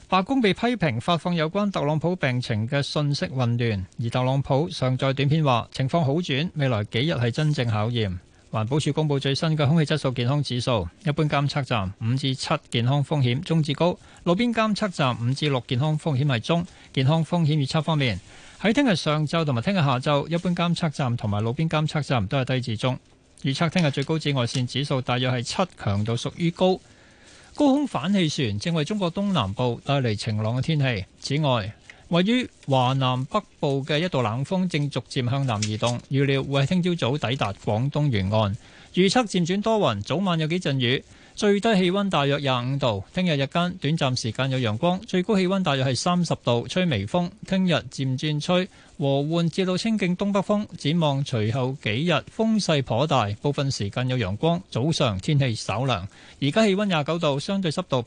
白宮被批評發放有關特朗普病情嘅信息混亂，而特朗普上載短片話情況好轉，未來幾日係真正考驗。環保署公布最新嘅空氣質素健康指數，一般監測站5至7健康風險中至高，路邊監測站5至6健康風險係中。健康風險預測方面，喺聽日上晝同埋聽日下晝，一般監測站同埋路邊監測站都係低至中。預測聽日最高紫外線指數大約係7，強度屬於高。高空反氣旋正為中國東南部帶嚟晴朗嘅天氣。此外，位於華南北部嘅一道冷鋒正逐漸向南移動，預料會喺聽朝早抵達廣東沿岸。預測漸轉多雲，早晚有幾陣雨，最低氣溫大約25度。聽日日間短暫時間有陽光，最高氣溫大約係30度，吹微風。聽日漸轉吹和緩至到清勁東北風。展望隨後幾日風勢頗大，部分時間有陽光，早上天氣稍涼。而家氣溫29度，相對濕度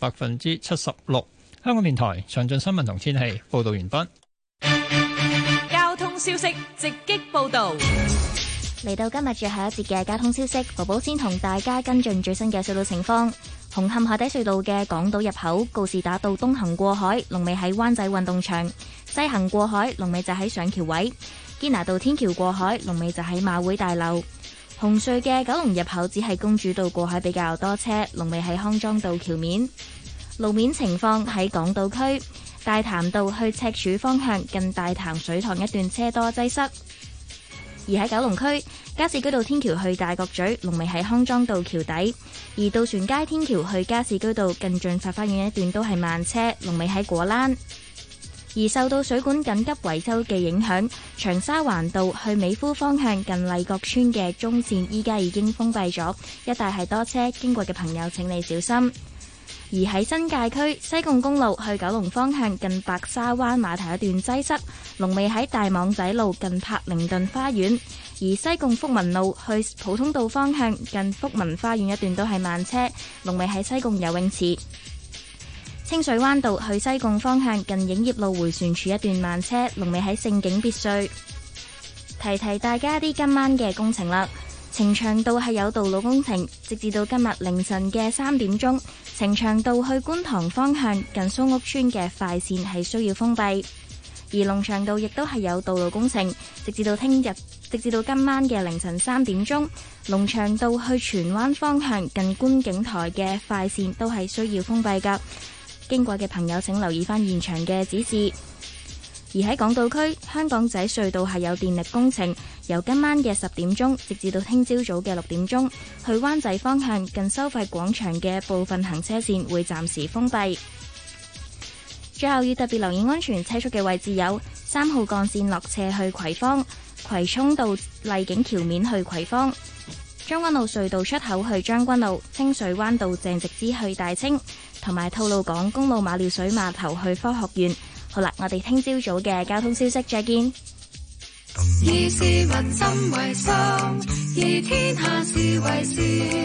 76%。香港電台詳盡新聞同天氣報道完畢。 交通消息直擊報道。 嚟到今日最後一節嘅交通消息，寶寶先同大家跟進最新嘅隧道情況。紅磡海底隧道嘅港島入口告士打道東行過海，龍尾喺灣仔運動場；西行過海，龍尾就喺上橋位。堅拿道天橋過海，龍尾就喺馬會大樓。紅隧嘅九龍入口只係公主道過海比較多車，龍尾喺康莊道橋面。路面情況喺港島區大潭道去赤柱方向近大潭水塘一段車多擠塞。而喺九龍區加士居道天橋去大角咀，龍尾喺康莊道橋底；而渡船街天橋去加士居道近駿發花園一段都係慢車，龍尾喺果欄。而受到水管緊急維修嘅影響，長沙灣道去美孚方向近麗閣村嘅中線依家已經封閉咗，一帶係多車，經過嘅朋友請你小心。而喺新界區西貢公路去九龍方向近白沙灣碼頭一段擠塞，龍尾喺大網仔路近柏靈頓花園；而西貢福民路去普通道方向近福民花園一段都係慢車，龍尾喺西貢游泳池。清水灣道去西貢方向近影業路迴旋處一段慢車，龍尾喺盛景別墅。提提大家啲今晚嘅工程啦。呈祥道係有道路工程，直至到今日凌晨嘅3點鐘，呈祥道去觀塘方向近蘇屋村嘅快線係需要封閉。而龍翔道亦都係有道路工程，直至到今晚嘅凌晨3點鐘，龍翔道去荃灣方向近觀景台嘅快線都係需要封閉噶。經過嘅朋友請留意翻現場嘅指示。而喺港島區香港仔隧道係有電力工程，由今晚嘅10點鐘直至到聽朝早嘅6點鐘，去灣仔方向近收費廣場嘅部分行車線會暫時封閉。最後要特別留意安全車速嘅位置有3號幹線落斜去葵芳、葵涌道麗景橋面去葵芳、將軍澳隧道出口去將軍澳、清水灣道鄭直之去大清，同埋吐露港公路馬料水碼頭去科學園。好啦，我哋聽朝早嘅交通消息再見。 以市民心為心，以天下事為事。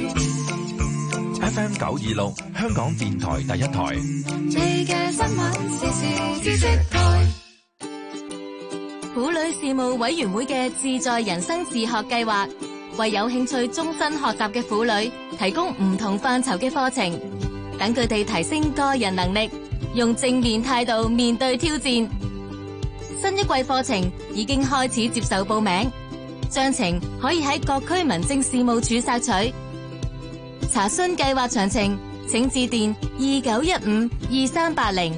FM 926，香港電台第一台。 你嘅新聞時事知識台。 婦女事務委員會嘅自在人生自學計劃，為有興趣終身學習嘅婦女提供唔同範疇嘅課程，等佢哋提升個人能力，用正面態度面對挑戰。新一季課程已經開始接受報名，詳情可以喺各區民政事務處索取。查詢計劃詳情，請致電29152380。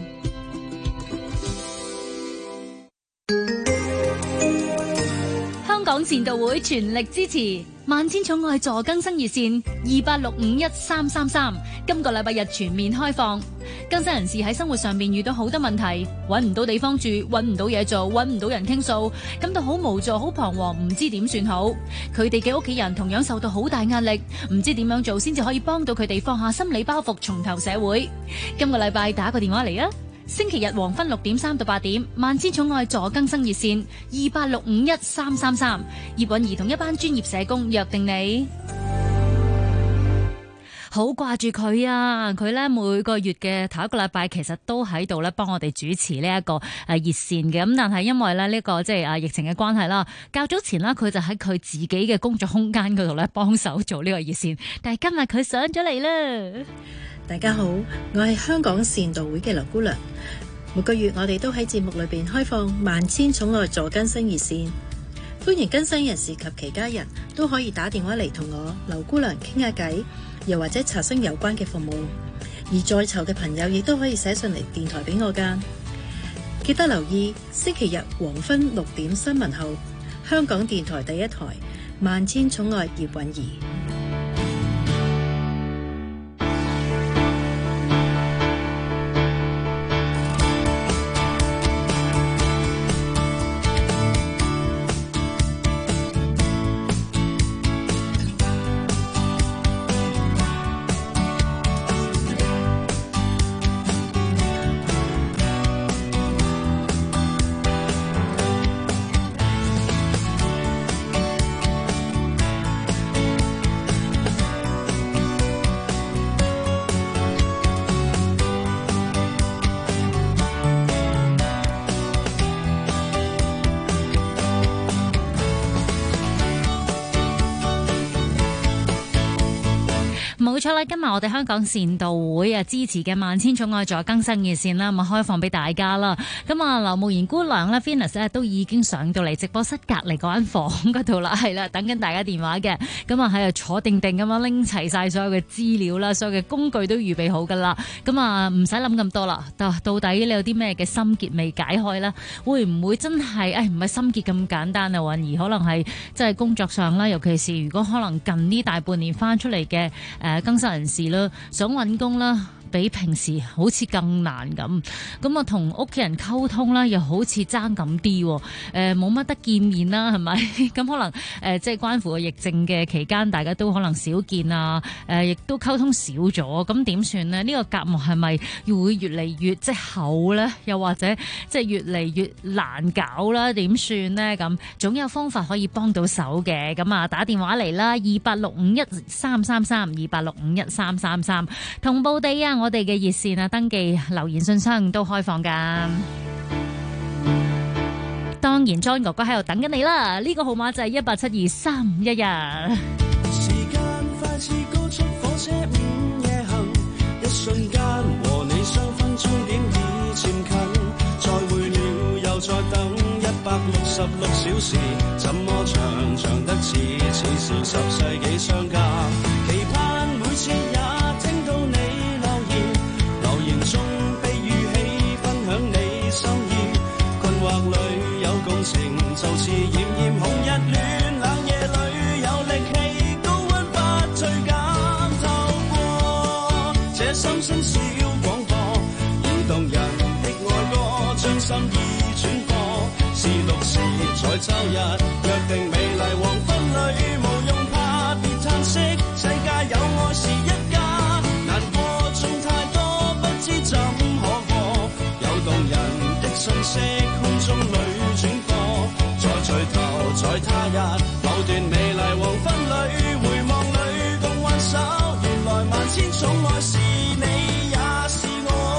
香港善道會全力支持萬千寵愛助更生熱線28651333，今個禮拜日全面開放。更生人士喺生活上面遇到好多問題，揾唔到地方住，揾唔到嘢做，揾唔到人傾訴，感到好無助、好彷徨，唔知點算好。佢哋嘅屋企人同樣受到好大壓力，唔知點樣做先至可以幫到佢哋放下心理包袱，重投社會。今個禮拜打個電話嚟啊！星期日黃昏6點3到8點，萬千寵愛助更生熱線28651333，葉韻儀同一班專業社工約定你。 好掛住佢啊！佢咧每個月嘅頭一個禮拜其實都喺度咧幫我哋主持呢一個熱線嘅，咁但係因為咧呢個即係疫情嘅關係啦，較早前啦佢就喺佢自己嘅工作空間嗰度咧幫手做呢個熱線，但係今日佢上咗嚟啦。 大家好，我係香港善導會嘅劉姑娘。每個月我哋都喺節目裏邊開放萬千寵愛助更生熱線，歡迎更生人士及其家人都可以打電話嚟同我劉姑娘傾下偈，又或者查詢有關嘅服務。而在囚嘅朋友亦都可以寫信嚟電台俾我㗎。記得留意星期日黃昏6點新聞後，香港電台第一台萬千寵愛葉韻儀。 冇錯啦，今日我哋香港善導會支持嘅萬千寵愛助更生熱線啦，咁開放俾大家啦。咁啊，劉慕賢姑娘咧 Venus 都已經上到嚟直播室隔離嗰間房嗰度啦，係啦，等緊大家電話嘅。咁啊喺度坐定定咁樣拎齊晒所有嘅資料啦，所有嘅工具都預備好噶啦。咁啊唔使諗咁多啦，到底你有啲咩嘅心結未解開啦？會唔會真係唔係心結咁簡單啊？而可能係即係工作上啦，尤其是如果可能近呢大半年翻出嚟嘅更生人士啦，想揾工啦，比平時好似更難咁。咁啊，同屋企人溝通啦，又好似爭咁啲，冇乜得見面啦，係咪？咁可能即係關乎個疫症嘅期間，大家都可能少見啊，亦都溝通少咗。咁點算呢？呢個隔膜係咪會越嚟越即係厚咧？又或者即係越嚟越難搞啦？點算呢？咁總有方法可以幫到手嘅。咁啊，打電話嚟啦，2861333286513333，同步地啊！我哋嘅熱線啊，登記留言信箱都開放噶。當然 John 哥哥喺度等緊你啦，呢個號碼就係1872311。 時間快似高速火車午夜行，一瞬間和你相分終點已漸近，再會了又再等166小時，怎麼長得似10世紀相隔，期盼每次也聽到你留言中被語氣分享你心意，困惑裏有共情，就似炎炎紅日暖冷夜裏有力氣，高溫不退減，透過這心聲小廣播，移動人的愛歌將心意轉播，是6時在週日約定美麗黃昏裏，無用怕別嘆息，世界有愛是一家，難過總太多不知怎可過，有動人的訊息空中裏轉播，再聚頭在他日某段美麗黃昏裏，回望裏共挽手，原來萬千寵愛是你也是我。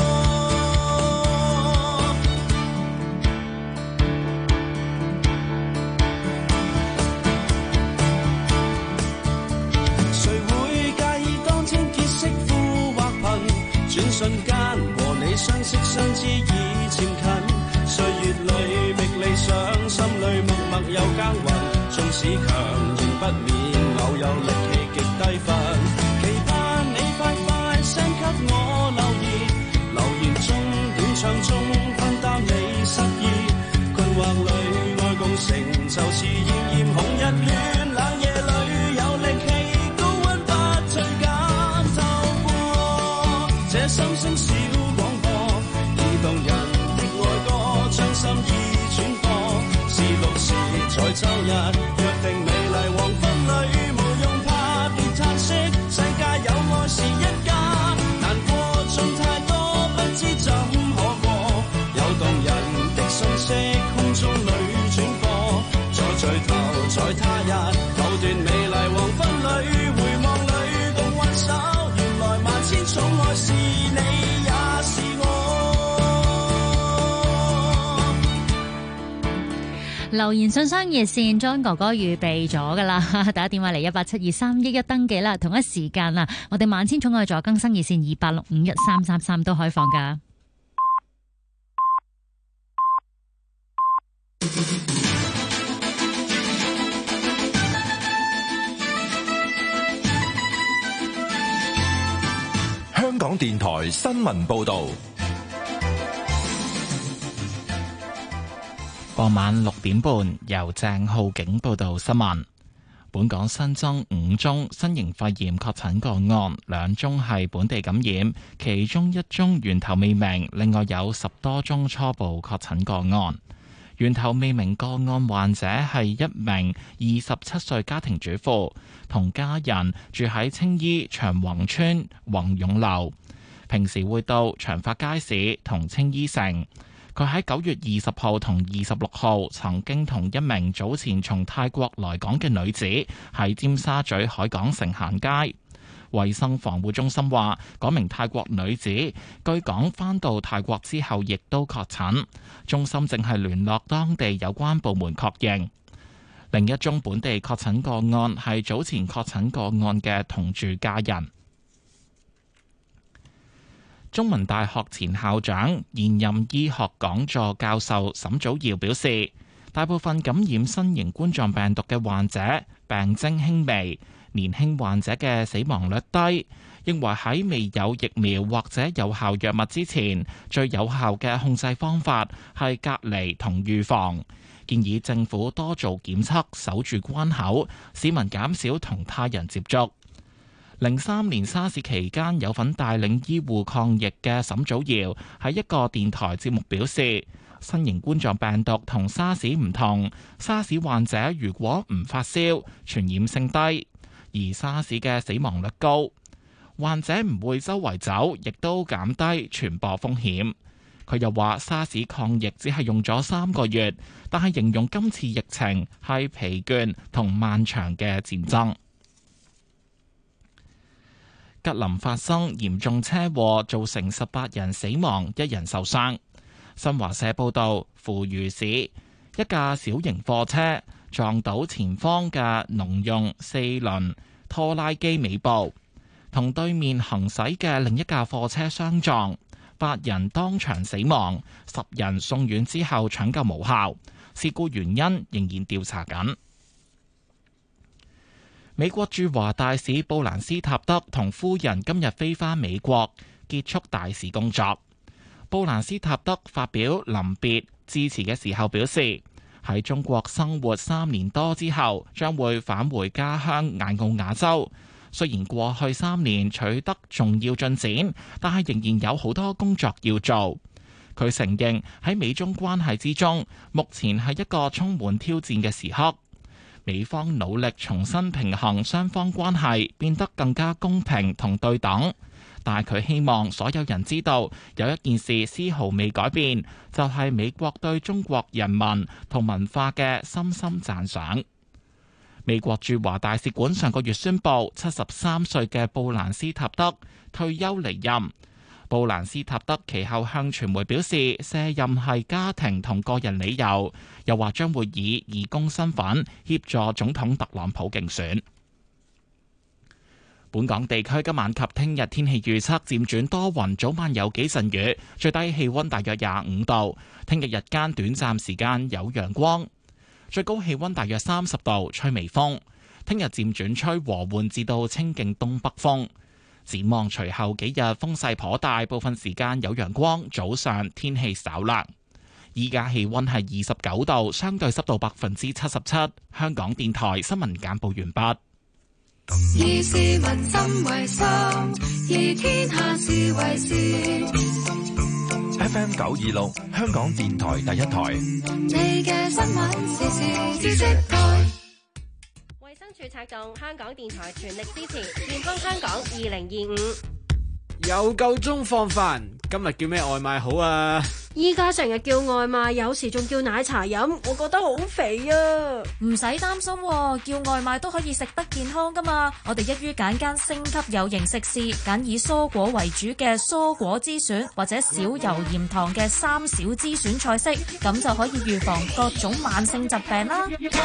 誰會介意當天結識富或貧，轉瞬間和你相識相知已漸近，歲月裏覓理想，心裏默默有耕耘，縱使強仍不免偶有力氣極低分，期盼你快快 send 給我留言中短唱中分擔你失意，困惑裏愛共乘，就似炎炎紅日暖冷夜裏有力氣，高溫不退減，透過這心聲小廣播，移動人的愛歌將心意轉播，是6時在週日約定美麗黃昏裏，無用怕別嘆息，世界有愛是一家，難過總太多不知怎可過，有動人的訊息空中裏轉播，再聚頭在他日某段美麗黃昏裏，回望裏共挽手。 留言信箱熱線，John哥哥預備咗噶啦，打電話嚟1872311登記啦。同一時間啊，我哋萬千寵愛助更生熱線28651333都開放噶。 香港電台新聞報道。 傍晚6點半，由鄭浩景報道新聞。本港新增5宗新型肺炎確診個案，2宗係本地感染，其中1宗源頭未明，另外有10多宗初步確診個案。源頭未明個案患者係一名27歲家庭主婦，同家人住喺青衣長宏村宏勇樓，平時會到長發街市同青衣城。佢喺9月20號同26號曾經同一名早前從泰國來港嘅女子喺尖沙咀海港城行街。衛生防護中心話，嗰名泰國女子據講返到泰國之後亦都確診，中心正係聯絡當地有關部門確認。另一宗本地確診個案係早前確診個案嘅同住家人。中文大學前校長、現任醫學講座教授沈祖堯表示，大部分感染新型冠狀病毒嘅患者病徵輕微，年輕患者嘅死亡率低，認為喺未有疫苗或者有效藥物之前，最有效嘅控制方法係隔離同預防，建議政府多做檢測，守住關口，市民減少同他人接觸。03年沙士期間有份帶領醫護抗疫嘅沈祖堯喺一個電台節目表示，新型冠狀病毒同沙士唔同，沙士患者如果唔發燒，傳染性低，而沙士嘅死亡率高，患者唔會周圍走，亦都減低傳播風險。佢又話，沙士抗疫只係用咗3個月，但係形容今次疫情係疲倦同漫長嘅戰爭。吉林發生嚴重車禍，造成18人死亡，1人受傷。新華社報道，扶餘市一架小型貨車撞到前方嘅農用4輪拖拉機尾部，同對面行駛嘅另一架貨車相撞，8人當場死亡，10人送院之後搶救無效。事故原因仍然調查緊。美國駐華大使布蘭斯塔德同夫人今日飛返美國，結束大使工作。布蘭斯塔德發表臨別致辭嘅時候表示，喺中國生活3年多之後，將會返回家鄉艾奧瓦州。雖然過去3年取得重要進展，但係仍然有好多工作要做。佢承認喺美中關係之中，目前係一個充滿挑戰嘅時刻。美方努力重新平衡雙方關係，變得更加公平同對等。但係佢希望所有人知道，有一件事絲毫未改變，就係美國對中國人民同文化嘅深深讚賞。美國駐華大使館上個月宣布，73歲嘅布蘭斯塔德退休離任。布蘭斯塔德其後向傳媒表示，卸任係家庭同個人理由，又話將會以義工身份協助總統特朗普競選。本港地區今晚及聽日天氣預測漸轉多雲，早晚有幾陣雨，最低氣溫大約25度。聽日日間短暫時間有陽光，最高氣溫大約30度，吹微風。聽日漸轉吹和緩至到清勁東北風。展望隨後幾日風勢頗大，部分時間有陽光，早上天氣稍涼。依家氣溫係29度，相對濕度77%。香港電台新聞簡報完畢。 以市民心為心，以天下事為事。 FM 926，香港電台第一台。 你嘅新聞時事知識台。 衛生署策動，香港電台全力支持健康香港2025。 又夠鐘放飯，今日叫咩外賣好啊？ 依家成日叫外賣，有時仲叫奶茶飲，我覺得好肥啊！ 唔使擔心喎，叫外賣都可以食得健康噶嘛。我哋一於揀間升級有型食肆，揀以蔬果為主嘅蔬果之選，或者少油鹽糖嘅三少之選菜式，咁就可以預防各種慢性疾病啦。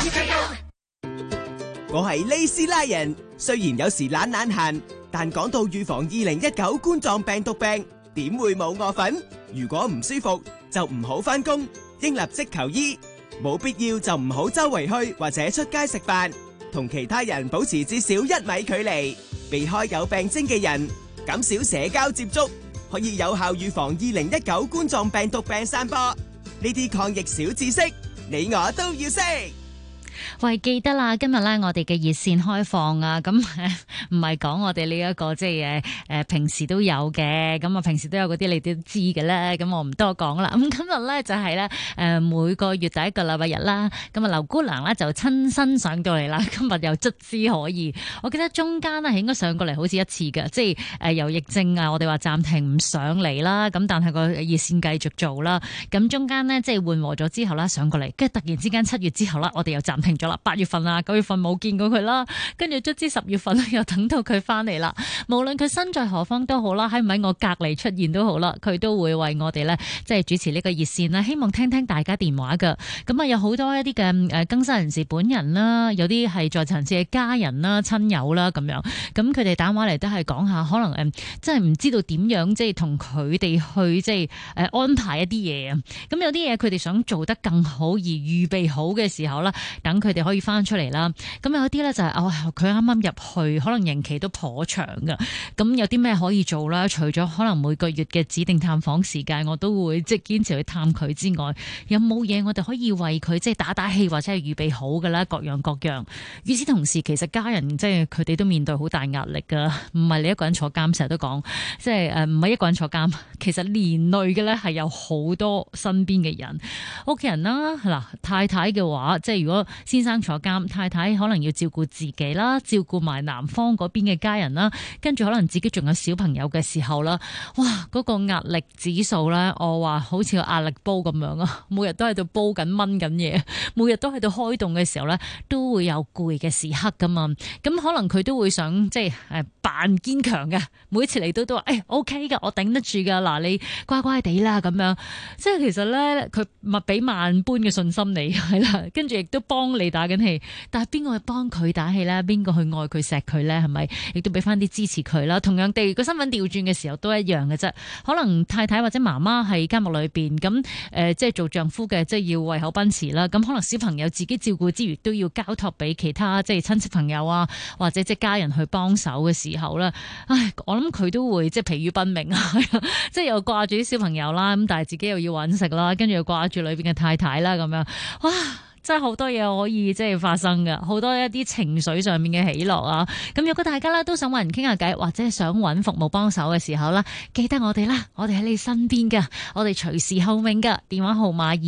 我係利斯拉人，雖然有時懶閒，但講到預防2019冠狀病毒病，點會冇我份？如果唔舒服就唔好返工，應立即求醫，冇必要就唔好周圍去或者出街食飯，同其他人保持至少1米距離，避開有病徵嘅人，減少社交接觸，可以有效預防2019冠狀病毒病散播。呢啲抗疫小知識，你我都要識。 喂，記得啦，今日咧我哋嘅熱線開放啊，咁唔係講我哋呢一個即係平時都有嘅，咁啊平時都有嗰啲你都知嘅咧，咁我唔多講啦。咁今日咧就係咧每個月第一個禮拜日啦，咁啊劉姑娘咧就親身上到嚟啦，今日又卒之可以。我記得中間咧係應該上過嚟好似一次嘅，即係由疫症啊，我哋話暫停唔上嚟啦，咁但係個熱線繼續做啦。咁中間咧即係緩和咗之後啦，上過嚟，跟住突然之間7月之後啦，我哋又暫停咗啦。8月份啊、9月份冇見過佢啦，跟住卒之10月份又等到佢翻嚟啦。無論佢身在何方都好啦，喺唔喺我隔離出現都好啦，佢都會為我哋咧即係主持呢個熱線啦。希望聽聽大家電話噶。咁啊有好多一啲嘅更生人士本人啦，有啲係在層次嘅家人啦、親友啦咁樣。咁佢哋打電話嚟都係講下，可能真係唔知道點樣即係同佢哋去即係安排一啲嘢啊。咁有啲嘢佢哋想做得更好而預備好嘅時候啦，等佢哋可以翻出嚟啦。咁有啲咧就係佢啱啱入去，可能刑期都頗長噶。咁有啲咩可以做啦？除咗可能每個月嘅指定探訪時間，我都會即係堅持去探佢之外，有冇嘢我哋可以為佢即係打打氣或者係預備好噶啦？各樣各樣。與此同時，其實家人即係佢哋都面對好大壓力噶，唔係你一個人坐監，成日都講，即係唔係一個人坐監，其實連累嘅咧係有好多身邊嘅人，屋企人啦。嗱，太太嘅話，即係如果先生坐監，太太可能要照顧自己啦，照顧埋男方嗰邊嘅家人啦，跟住可能自己仲有小朋友嘅時候啦，哇，嗰個壓力指數咧，我話好似個壓力煲咁樣啊，每日都喺度煲緊燜緊嘢，每日都喺度開動嘅時候咧，都會有攰嘅時刻噶嘛。咁可能佢都會想即係扮堅強嘅，每一次嚟都話OK 噶，我頂得住噶，嗱你乖乖地啦咁樣。即係其實咧，佢咪俾萬般嘅信心你係啦，跟住亦都幫你打緊氣。但係邊個去幫佢打氣咧？邊個去愛佢錫佢咧？係咪？亦都俾翻啲支持佢啦。同樣地，個身份調轉嘅時候都一樣嘅啫。可能太太或者媽媽喺監獄裏邊咁即係做丈夫嘅，即係要為口奔馳啦。咁可能小朋友自己照顧之餘，都要交託俾其他即係親戚朋友啊，或者即係家人去幫手嘅時候咧，唉，我諗佢都會即係疲於奔命啊，即係又掛住啲小朋友啦，咁但係自己又要搵食啦，跟住又掛住裏邊嘅太太啦，咁樣哇！真係好多嘢可以即係發生嘅，好多一啲情緒上面嘅喜樂啊！咁如果大家啦都想揾人傾下偈，或者想揾服務幫手嘅時候啦，記得我哋啦，我哋喺你身邊㗎，我哋隨時候命㗎。電話號碼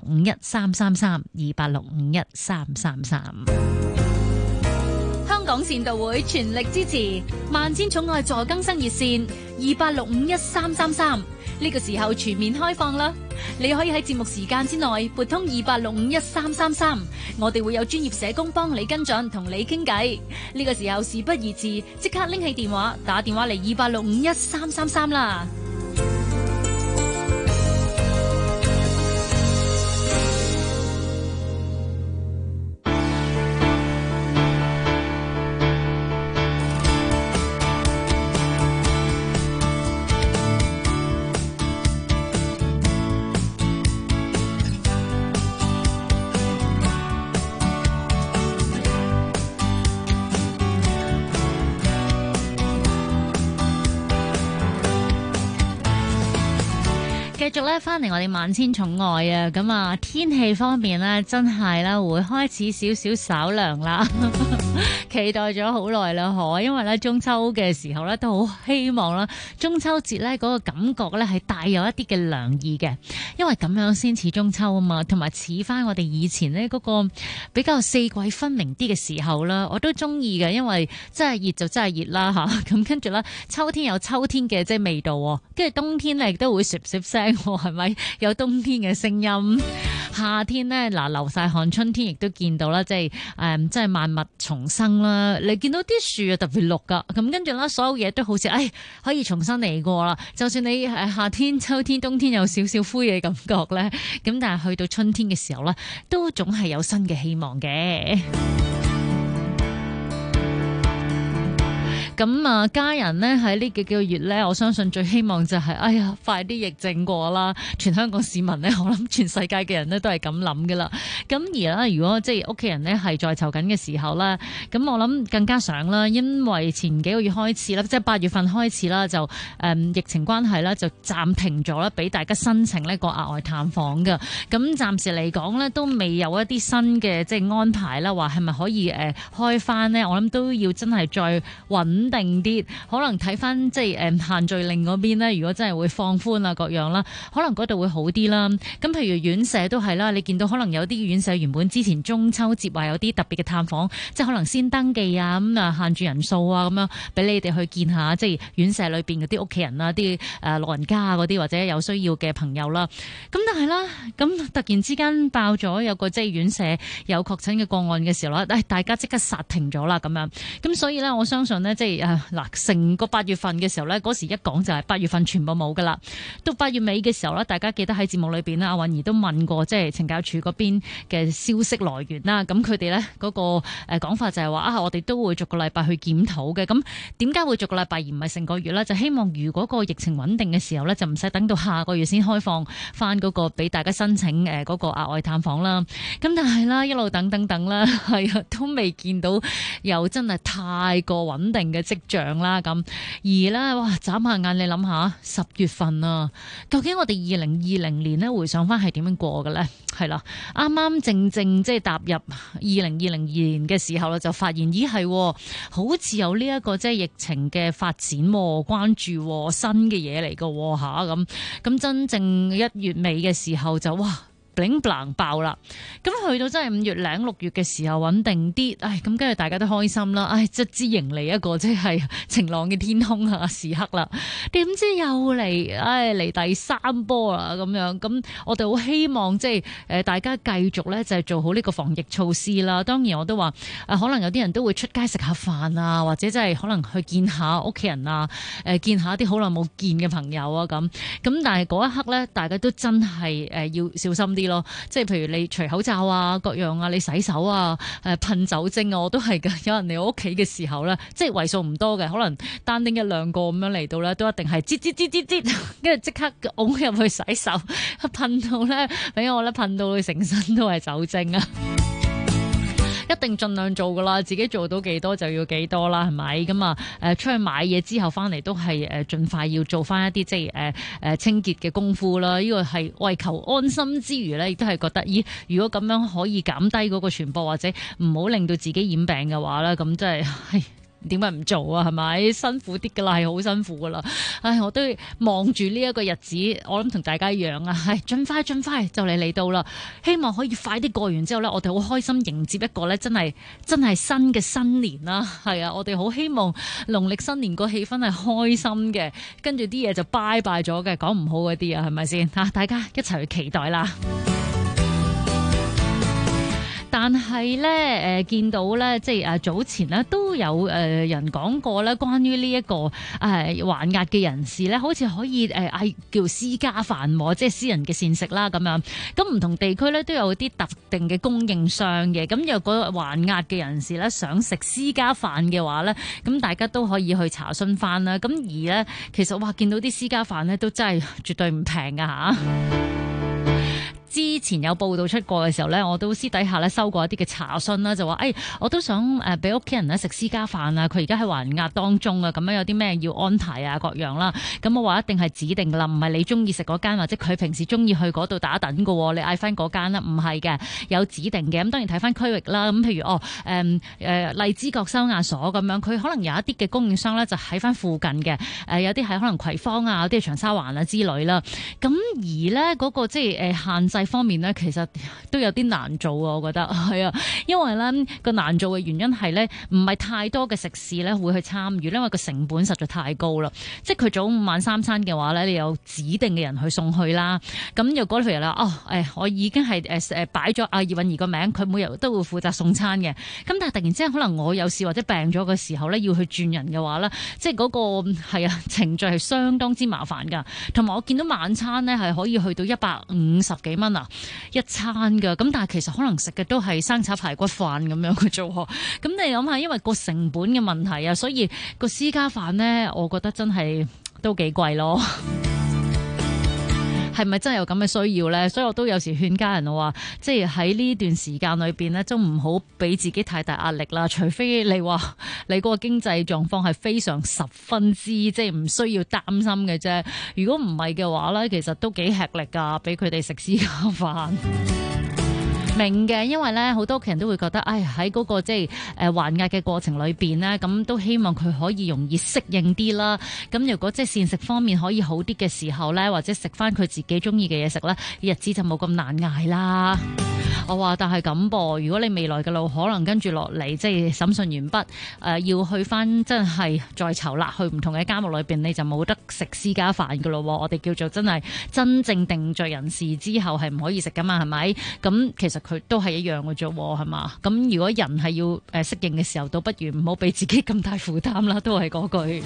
28613328613333。 香港善導會全力支持萬千寵愛助更生熱線28613333。呢個時候全面開放啦！你可以喺節目時間之內撥通28613333，我哋會有專業社工幫你跟進，同你傾偈。呢個時候事不宜遲，即刻拎起電話打電話嚟28613333啦！ 繼續咧翻嚟我哋萬千寵愛啊！咁啊，天氣方面咧，真係咧會開始少少稍涼啦。 期待咗好耐啦，因為咧中秋嘅時候咧都好希望啦，中秋節咧嗰個感覺咧係帶有一啲嘅涼意嘅，因為咁樣先似中秋啊嘛，同埋似翻我哋以前咧嗰個比較四季分明啲嘅時候啦，我都中意嘅，因為真係熱就真係熱啦吓，咁跟住咧秋天有秋天嘅即係味道，跟住冬天咧亦都會唰唰聲，係咪有冬天嘅聲音？夏天咧嗱流晒汗，春天亦都見到啦，即係即係萬物重生啦。你見到啲樹啊特別綠噶，咁跟住啦，所有嘢都好似可以重新嚟過啦。就算你夏天、秋天、冬天有少少灰嘅感覺咧，咁但係去到春天嘅時候咧，都總係有新嘅希望嘅。咁啊，家人呢喺呢幾個月呢，我相信最希望就係，快啲疫症過啦！全香港市民呢，我諗全世界嘅人呢都係咁諗噶啦。咁而啦，如果即係屋企人呢係在囚緊嘅時候啦，咁我諗更加想啦，因為前幾個月開始啦，即係8月份開始啦，就疫情關係啦，就暫停咗啦，俾大家申請呢個額外探訪噶。咁暫時嚟講呢，都未有一啲新嘅即係安排啦，話係咪可以開翻呢？我諗都要真係再穩定啲，可能睇翻即係限聚令嗰邊咧，如果真係會放寬啊各樣啦，可能嗰度會好啲啦。咁譬如院舍都係啦，你見到可能有啲院舍原本之前中秋節話有啲特別嘅探訪，即係可能先登記啊，咁啊限住人數啊，咁樣俾你哋去見下，即係院舍裏邊嗰啲屋企人啊，啲老人家嗰啲或者有需要嘅朋友啦。咁但係啦，咁突然之間爆咗有個即係院舍有確診嘅個案嘅時候啦，大家即刻煞停咗啦咁樣。咁所以咧，我相信呢，即係嗱，成個8月份嘅時候咧，嗰時一講就係8月份全部冇噶啦。到8月尾嘅時候咧，大家記得喺節目裏邊啦，阿韻儀都問過，即係懲教署嗰邊嘅消息來源啦。咁佢哋咧嗰個講法就係話我哋都會逐個禮拜去檢討嘅。咁點解會逐個禮拜而唔係成個月咧？就希望如果個疫情穩定嘅時候咧，就唔使等到下個月先開放翻嗰個俾大家申請嗰個額外探訪啦。咁但係啦，一路等啦，係啊，都未見到有真係太過穩定嘅跡象啦。咁而咧，哇，眨下眼你諗下10月份啊，究竟我哋2020年咧回想翻係點樣過嘅咧？係啦，啱啱正即係踏入2020年嘅時候啦，就發現咦係，好似有呢一個即係疫情嘅發展，關注新嘅嘢嚟嘅吓咁真正1月尾嘅時候就哇bling bling爆啦！咁去到真係5月零6月嘅時候穩定啲，咁跟住大家都開心啦，卒之迎嚟一個即係晴朗嘅天空啊時刻啦。點知又嚟第3波啦咁樣，咁我哋好希望即係大家繼續咧就係做好呢個防疫措施啦。當然我都話可能有啲人都會出街食下飯啊，或者即係可能去見下屋企人啊，見下啲好耐冇見嘅朋友啊咁。但係嗰一刻咧，大家都真係要小心啲咯，即係譬如你除口罩啊，各樣啊，你洗手啊，噴酒精啊，我都係噶。有人嚟我屋企嘅時候咧，即係為數唔多嘅，可能單丁1-2個咁樣嚟到咧，都一定係擠，跟住即刻㧬入去洗手，噴到咧，俾我咧噴到佢成身都係酒精啊！一定盡量做噶啦，自己做到幾多就要幾多啦，係咪？咁啊，出去買嘢之後翻嚟都係盡快要做翻一啲即係清潔嘅功夫啦。呢個係為求安心之餘咧，亦都係覺得，咦？如果咁樣可以減低嗰個傳播，或者唔好令到自己染病嘅話咧，咁真係點解唔做啊？係咪辛苦啲噶啦？係好辛苦噶啦！我都望住呢一個日子，我諗同大家一樣啊！盡快就嚟到啦！希望可以快啲過完之後呢，我哋好開心迎接一個呢真係新嘅新年啦！係啊，我哋好希望農曆新年個氣氛係開心嘅，跟住啲嘢就拜拜咗嘅，講唔好嗰啲啊，係咪先？大家一齊去期待啦！但係咧，見到咧，即係早前咧都有人講過咧，關於呢一個還押嘅人士咧，好似可以叫私家飯，即係私人嘅膳食啦咁樣。咁唔同地區咧都有啲特定嘅供應商嘅。咁若果還押嘅人士咧想食私家飯嘅話咧，咁大家都可以去查詢翻啦。咁而咧，其實哇，見到啲私家飯咧都真係絕對唔平㗎吓。 之前有報道出過嘅時候咧，我都私底下咧收過一啲嘅查詢啦，就話我都想俾屋企人咧食私家飯啊，佢而家喺還押當中啊，咁樣有啲咩要安排啊各樣啦。咁我話一定係指定㗎啦，唔係你中意食嗰間或者佢平時中意去嗰度打等㗎喎，你嗌翻嗰間啦，唔係嘅，有指定嘅。咁當然睇翻區域啦，咁譬如荔枝角收押所咁樣，佢可能有一啲嘅供應商咧就喺翻附近嘅，有啲係可能葵芳啊，有啲係長沙灣啊之類啦。咁而咧嗰個即係限制方面咧，其實都有啲難做啊，我覺得係啊，因為咧個難做嘅原因係咧，唔係太多嘅食肆咧會去參與，因為個成本實在太高啦。即係佢早午晚三餐嘅話咧，你有指定嘅人去送去啦。咁若果譬如啦，我已經係擺咗阿葉韻儀個名，佢每日都會負責送餐嘅。咁但係突然之間可能我有事或者病咗嘅時候咧，要去轉人嘅話咧，即係嗰個係啊程序係相當之麻煩㗎。同埋我見到晚餐咧係可以去到150幾蚊啊一餐㗎。咁但係其實可能食嘅都係生炒排骨飯咁樣嘅啫。咁你諗下，因為個成本嘅問題啊，所以個私家飯咧，我覺得真係都幾貴咯。係咪真係有咁嘅需要呢？所以我都有時勸家人我話，即係喺呢段時間裏邊呢，都唔好俾自己太大壓力啦。除非你話你嗰個經濟狀況係非常十分之即係唔需要擔心嘅啫。如果唔係嘅話呢，其實都幾吃力㗎，俾佢哋食私家飯。明嘅，因為咧好多屋企人都會覺得，喺嗰個即係還押嘅過程裏邊呢，咁都希望佢可以容易適應啲啦。咁如果即係膳食方面可以好啲嘅時候呢，或者食翻佢自己中意嘅嘢食呢，日子就冇咁難捱啦。我話但係咁噃，如果你未來嘅路可能跟住落嚟，即係審訊完畢，要去翻真係再囚納去唔同嘅監獄裏邊，你就冇得食私家飯噶咯。我哋叫做真係真正定罪人士之後係唔可以食噶嘛，係咪？咁其實佢都係一樣嘅啫，係嘛？咁如果人係要適應嘅時候，倒不如唔好俾自己咁大負擔啦，都係嗰句。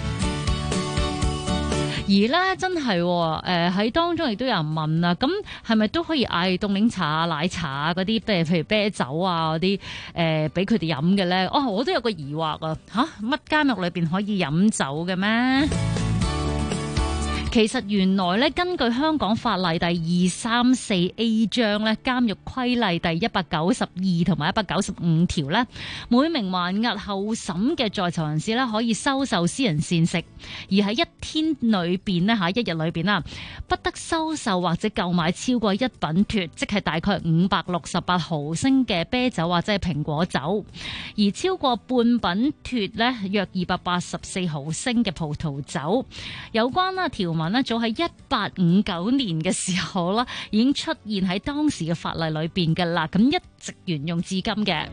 而咧真係喺當中亦都有人問啊，咁係咪都可以嗌凍檸茶啊、奶茶啊嗰啲，譬如啤酒啊嗰啲俾佢哋飲嘅咧？我都有個疑惑啊，乜監獄裏邊可以飲酒嘅咩？其實原來咧，根據香港法例第234A 章咧，監獄規例第192同埋195條咧，每名還押候審嘅在囚人士咧，可以收受私人膳食，而喺一天裏邊咧，一日裏邊啦，不得收受或者購買超過一品脫，即係大概568毫升嘅啤酒或者係蘋果酒，而超過半品脫咧，約284毫升嘅葡萄酒。有關啦條文早喺1859年嘅時候啦，已經出現喺當時嘅法例裏邊㗎啦，咁一直沿用至今嘅。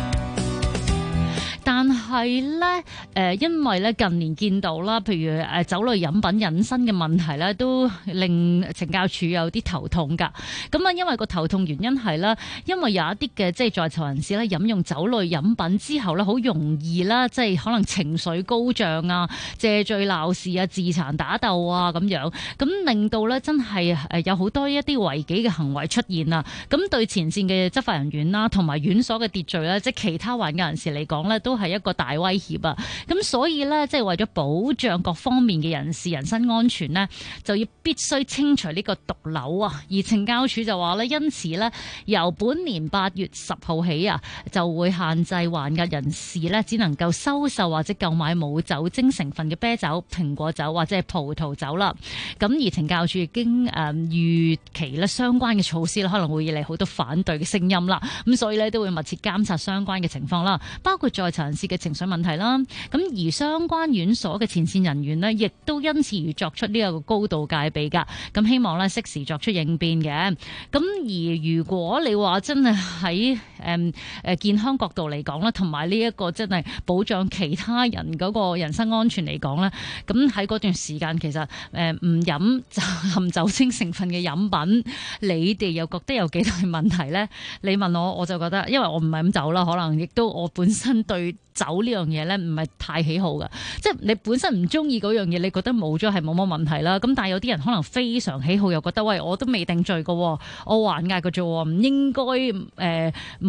但係咧，因為咧近年見到啦，譬如酒類飲品引申嘅問題咧，都令懲教署有啲頭痛㗎。咁啊，因為個頭痛原因係啦，因為有一啲嘅即係在囚人士咧飲用酒類飲品之後咧，好容易啦，即係可能情緒高漲啊、借醉鬧事啊、自殘打鬥啊咁樣，咁令到咧真係有好多一啲違紀嘅行為出現啊。咁對前線嘅執法人員啦，同埋院所嘅秩序咧，即係其他還押人士嚟講咧，都係一個大威脅啊！咁所以咧，即係為咗保障各方面嘅人士人身安全呢，就要必須清除呢個毒瘤啊！而懲教署就話咧，因此咧，由本年8月10號起啊，就會限制還押人士咧，只能夠收受或者購買冇酒精成分嘅啤酒、蘋果酒或者係葡萄酒啦。咁而懲教署已經預期咧，相關嘅措施咧，可能會惹嚟好多反對嘅聲音啦。咁所以咧，都會密切監察相關嘅情況啦，包括在囚人士嘅情緒問題啦。咁而相關院所嘅前線人員呢，亦都因此而作出呢個高度戒備噶。咁希望呢，適時作出應變嘅。咁而如果你話真係喺健康角度嚟講啦，同埋呢一個真係保障其他人嗰個人身安全嚟講呢，咁喺嗰段時間其實唔飲含酒精成分嘅飲品，你哋又覺得有幾大問題呢？你問我，我就覺得，因為我唔係咁酒啦，可能亦都我本身對酒呢樣嘢咧唔係太喜好嘅，即係你本身唔中意嗰樣嘢，你覺得冇咗係冇乜問題啦。咁但係有啲人可能非常喜好，又覺得喂，我都未定罪嘅，我還押嘅啫，唔應該冇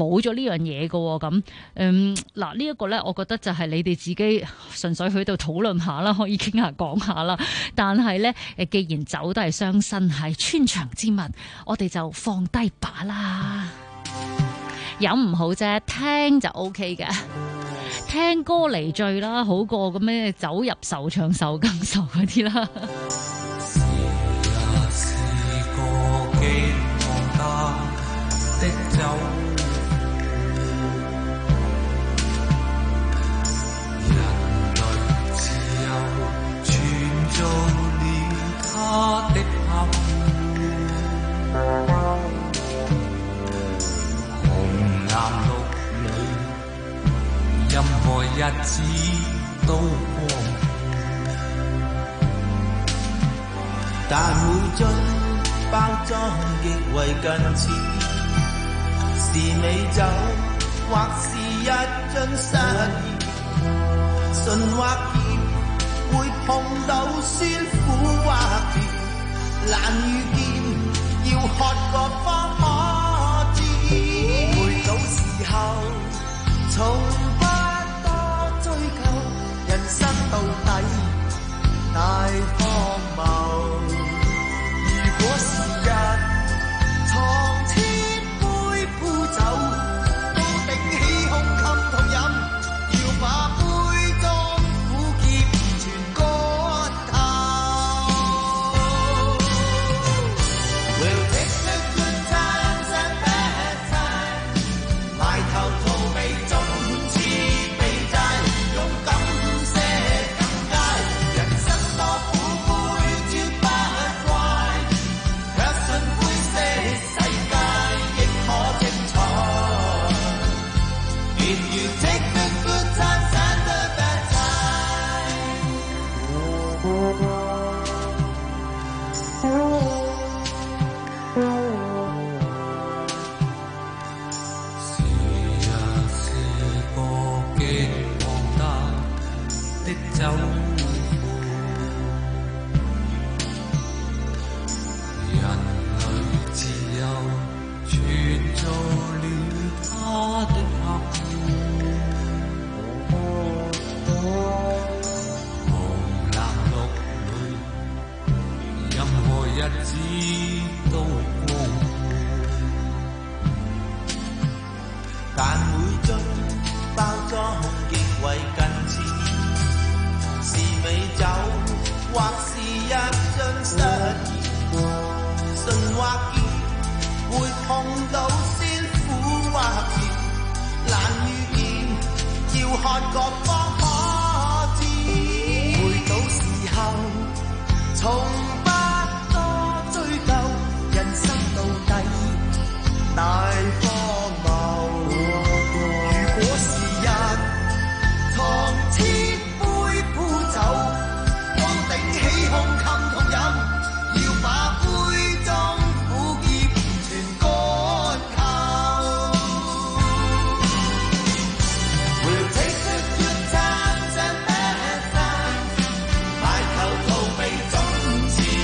冇咗呢樣嘢嘅喎。咁嗱，呢一個咧，我覺得就係你哋自己純粹去度討論下啦，可以傾下講下啦。但係咧，既然酒都係傷身，係穿腸之物，我哋就放低把啦。飲唔好啫，聽就 OK 嘅。聽歌嚟醉啦，好過咁咩走入愁長愁更愁嗰啲啦。 任何日子都光， 但每樽包裝極為近似，是美酒或是一樽失意，順或甜會碰到酸苦或甜，難遇見要喝過方可知，回到時候從不多追究，人生到底大荒謬。如果時日藏千杯杯酒，都頂起胸襟同飲，要把杯中苦澀全乾透。We'll take the good times and bad times， 埋頭逃避縱似避債，勇敢些更佳。人生多苦杯絕不怪，卻信灰色世界亦可精彩。If you take the good times and the bad 是個極龐大的酒庫，人類自由存做了他的客戶，紅藍綠綠，任何日子都光顧。 但每樽包裝極為近似，是美酒或是一樽失意，順或熱會碰到酸苦或甜，難遇見要喝過方可知，回到時候從不多追究，人生到底大荒謬。如果時日藏千杯杯酒，都頂起胸襟同飲，要把杯中苦澀全乾透。We'll take the good times and bad times， 埋頭逃避總是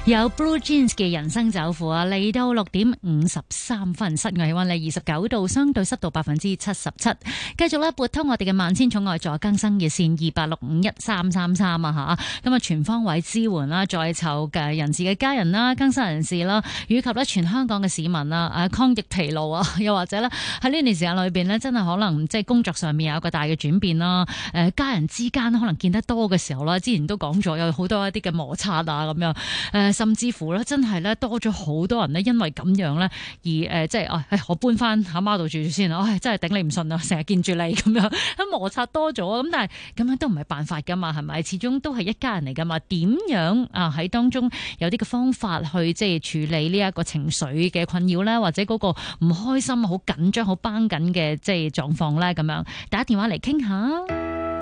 有 Blue Jeans 嘅人生走庫啊，嚟到6:53，室外氣溫係29度，相對濕度77%。繼續咧撥通我哋嘅萬千寵愛助更生熱線28651333啊吓，咁啊全方位支援啦，在囚嘅人士嘅家人啦、更生人士啦，以及咧全香港嘅市民啦，抗疫疲勞啊，又或者咧喺呢段時間裏邊咧，真係可能即係工作上面有一個大嘅轉變啦，家人之間可能見得多嘅時候啦，之前都講咗有好多一啲嘅摩擦啊咁樣，甚至乎咧，真係咧多咗好多人咧，因為咁樣咧而即係我搬翻阿媽度住先，真係頂你唔順啊！成日見住你咁樣，摩擦多咗咁，但係咁樣都唔係辦法噶嘛，係咪？始終都係一家人嚟噶嘛，點樣啊喺當中有啲嘅方法去即係處理呢一個情緒嘅困擾咧，或者嗰個唔開心、好緊張、好繃緊嘅即係狀況咧，咁樣打電話嚟傾下。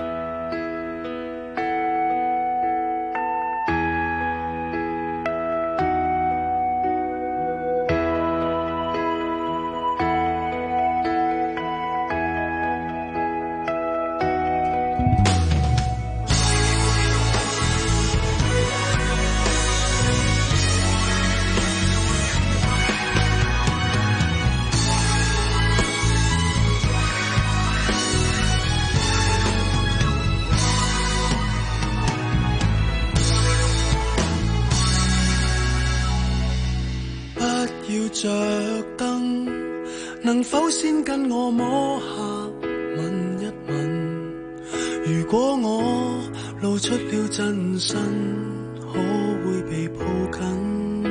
着燈，能否先跟我摸下問一問？如果我露出了真身，可會被抱緊？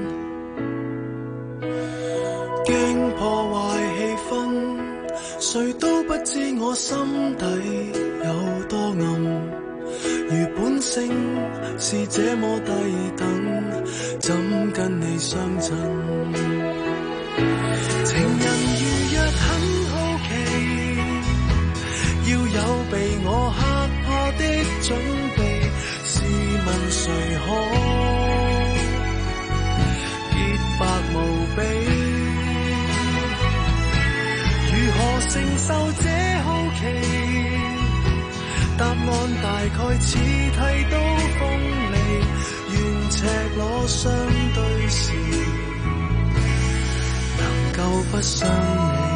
驚破壞氣氛，誰都不知我心底有多暗。如本性是這麼低等，怎跟你相襯？情人如若很好奇，要有被我嚇怕的準備，試問誰可潔白無比？如何承受這好奇？答案大概似剃刀鋒利，願赤裸相對時，能夠不相離。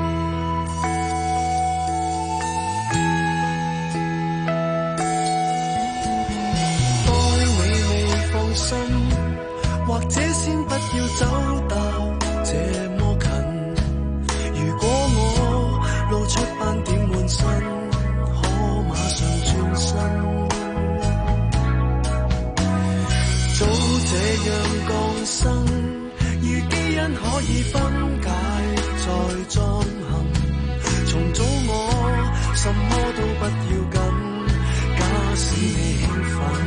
愛你未放心，或者先不要走到這麼近。如果我露出斑點滿身，轉身，早這樣降生，如基因可以分解再裝行，重組我什麼都不要緊，假使你興奮。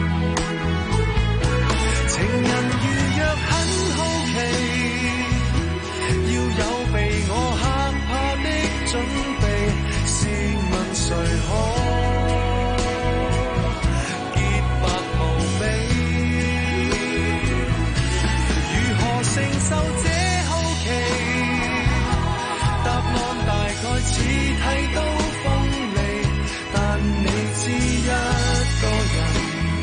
情人如若很好奇，要有被我嚇怕的準備，試問誰可受這好奇，答案大概似剃刀鋒利，但你知一個人，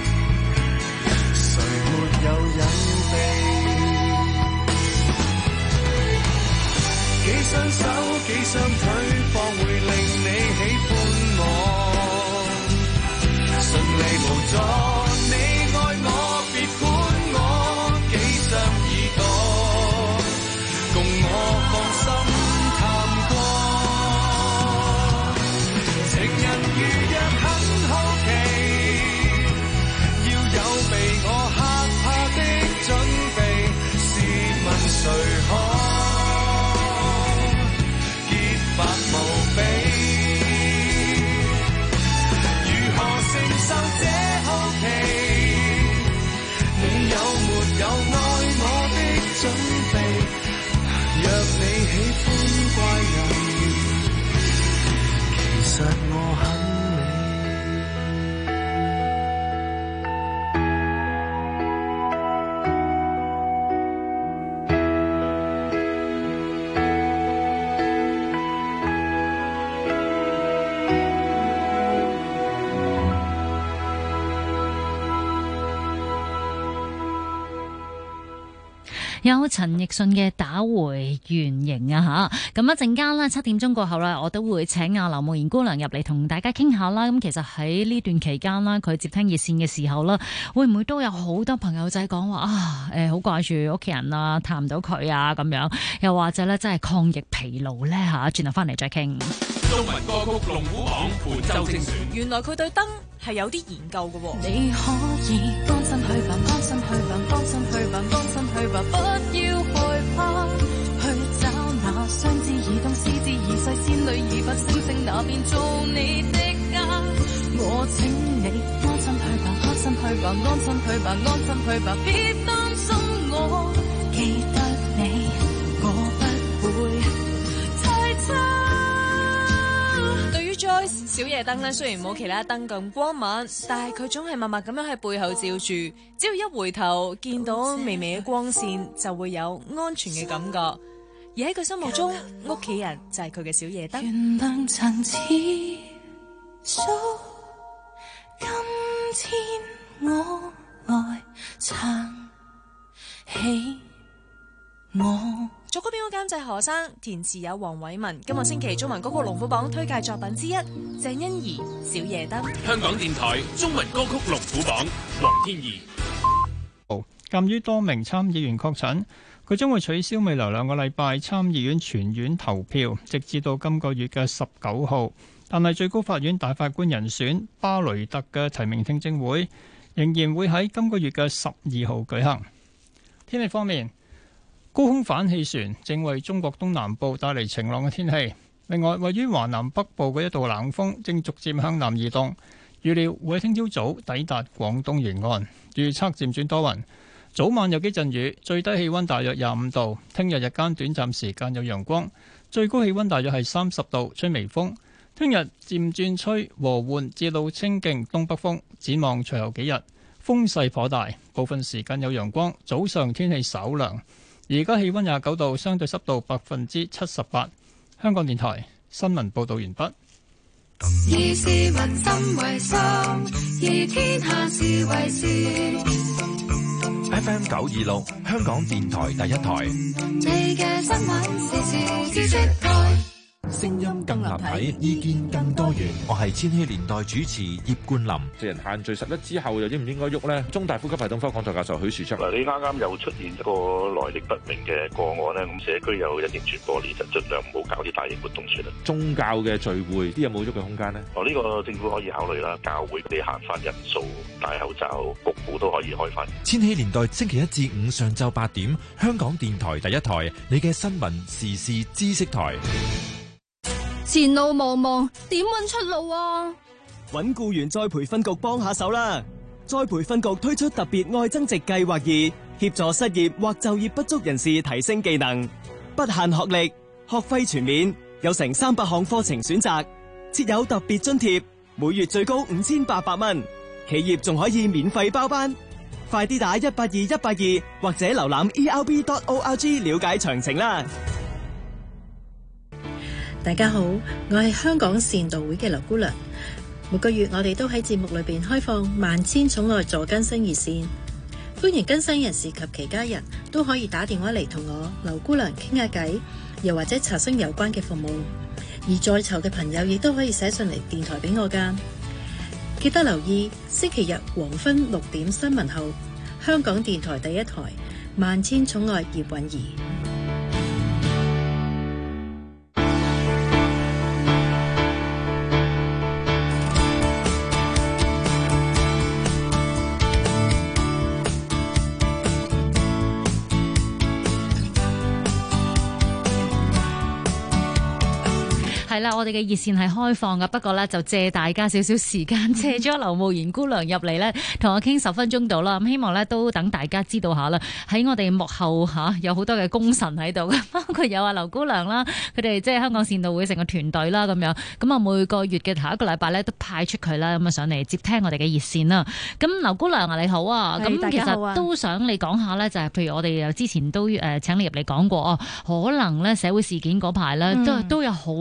誰沒有隱秘？幾雙手幾雙腿，方會令你喜歡我，順利無阻，你愛我別管我，幾雙耳朵共我放心探過，情人如若很好奇，要有被我嚇怕的準備，試問誰可潔白無比？如何承受這好奇？你有沒有愛我的準備？若你喜歡怪人，其實我很有陳奕迅嘅打回原形啊吓。咁一陣間咧7點鐘過後咧，我都會請阿劉慕賢姑娘入嚟同大家傾下啦。咁其實喺呢段期間啦，佢接聽熱線嘅時候啦，會唔會都有好多朋友仔講話啊？好掛住屋企人啊，探唔到佢啊咁樣，又或者咧真係抗疫疲勞咧吓。轉頭翻嚟再傾。 中文歌曲龍虎榜本周精選。 原來佢對燈係有啲研究嘅喎。 你可以安心去吧，安心去吧，安心去吧，安心去吧，不要害怕，去找那雙翅移動、獅子移逝、仙女移拔、星星那邊做你的家。我請你安心去吧，安心去吧，安心去吧，安心去吧，別擔心我，記得你，我不會太差。 Joyce 小夜燈咧，雖然冇其他燈咁光猛，但係佢總係默默咁樣喺背後照住，只要一回頭見到微微嘅光線，就會有安全嘅感覺。而喺佢心目中，屋企人就係佢嘅小夜燈。 原諒曾似數，今天我來撐起我。 作曲編曲監製何生，填詞有黃偉文。今個星期中文歌曲龍虎榜推介作品之一，鄭欣宜《小夜燈》。 香港電台中文歌曲龍虎榜，黃天怡。 鑑於多名參議員確診，佢將會取消未來2個禮拜參議院全院投票，直至到今個月嘅19號。但係最高法院大法官人選巴雷特嘅提名聽證會仍然會喺今個月嘅12號舉行。天氣方面，高空反氣旋正為中國東南部帶嚟晴朗嘅天氣。另外，位於華南北部嘅一道冷鋒正逐漸向南移動，預料會喺聽朝早抵達廣東沿岸。預測漸轉多雲，早晚有幾陣雨，最低氣溫大約25度。聽日日間短暫時間有陽光，最高氣溫大約係30度，吹微風。聽日漸轉吹和緩至到清勁東北風。展望隨後幾日風勢頗大，部分時間有陽光，早上天氣稍涼。而家氣溫29度，相對濕度78%。香港電台新聞報道完畢。 以市民心為心，以天下事為事。 FM 926，香港電台第一台。 你嘅新聞時事知識台。 聲音更立體，意見更多元。我係千禧年代主持葉冠霖。 四人限聚11之後，又應唔應該喐呢？中大呼吸系統科講座教授許樹昌。 你啱啱又出現一個來歷不明嘅個案咧，咁社區有一定傳播鏈，就盡量唔好搞啲大型活動算啦。 宗教嘅聚會，啲有冇喐嘅空間呢？ 呢個政府可以考慮啦，教會啲限翻人數、戴口罩，局部都可以開翻。 千禧年代星期1至5上晝8點，香港電台第一台，你嘅新聞時事知識台。 前路茫茫，點搵出路啊？ 搵僱員再培訓局幫下手啦！再培訓局推出特別愛增值計劃2，協助失業或就業不足人士提升技能，不限學歷，學費全免，有成300項課程選擇，設有特別津貼，每月最高5800蚊，企業仲可以免費包班。快啲打182或者瀏覽 erb.org 了解詳情啦！ 大家好，我係香港善道會嘅劉姑娘。每個月我哋都喺節目裏邊開放萬千寵愛助更生熱線，歡迎更生人士及其家人都可以打電話嚟同我劉姑娘傾下偈，又或者查詢有關嘅服務。而在囚嘅朋友亦都可以寫信嚟電台俾我㗎。記得留意星期日黃昏6點新聞後，香港電台第一台萬千寵愛葉韻儀。 係啦，我哋嘅熱線係開放噶，不過咧就借大家少少時間，借咗劉慕賢姑娘入嚟咧，同我傾10分鐘到啦。咁希望咧都等大家知道下啦，喺我哋幕後有好多嘅功臣喺度，包括有阿劉姑娘啦，佢哋即係香港善道會成個團隊啦咁樣。咁啊每個月嘅頭一個禮拜咧都派出佢啦，咁啊上嚟接聽我哋嘅熱線啦。咁劉姑娘啊，你好啊，咁其實都想你講下咧，就係譬如我哋之前都請你入嚟講過可能咧社會事件嗰排咧都有好多一啲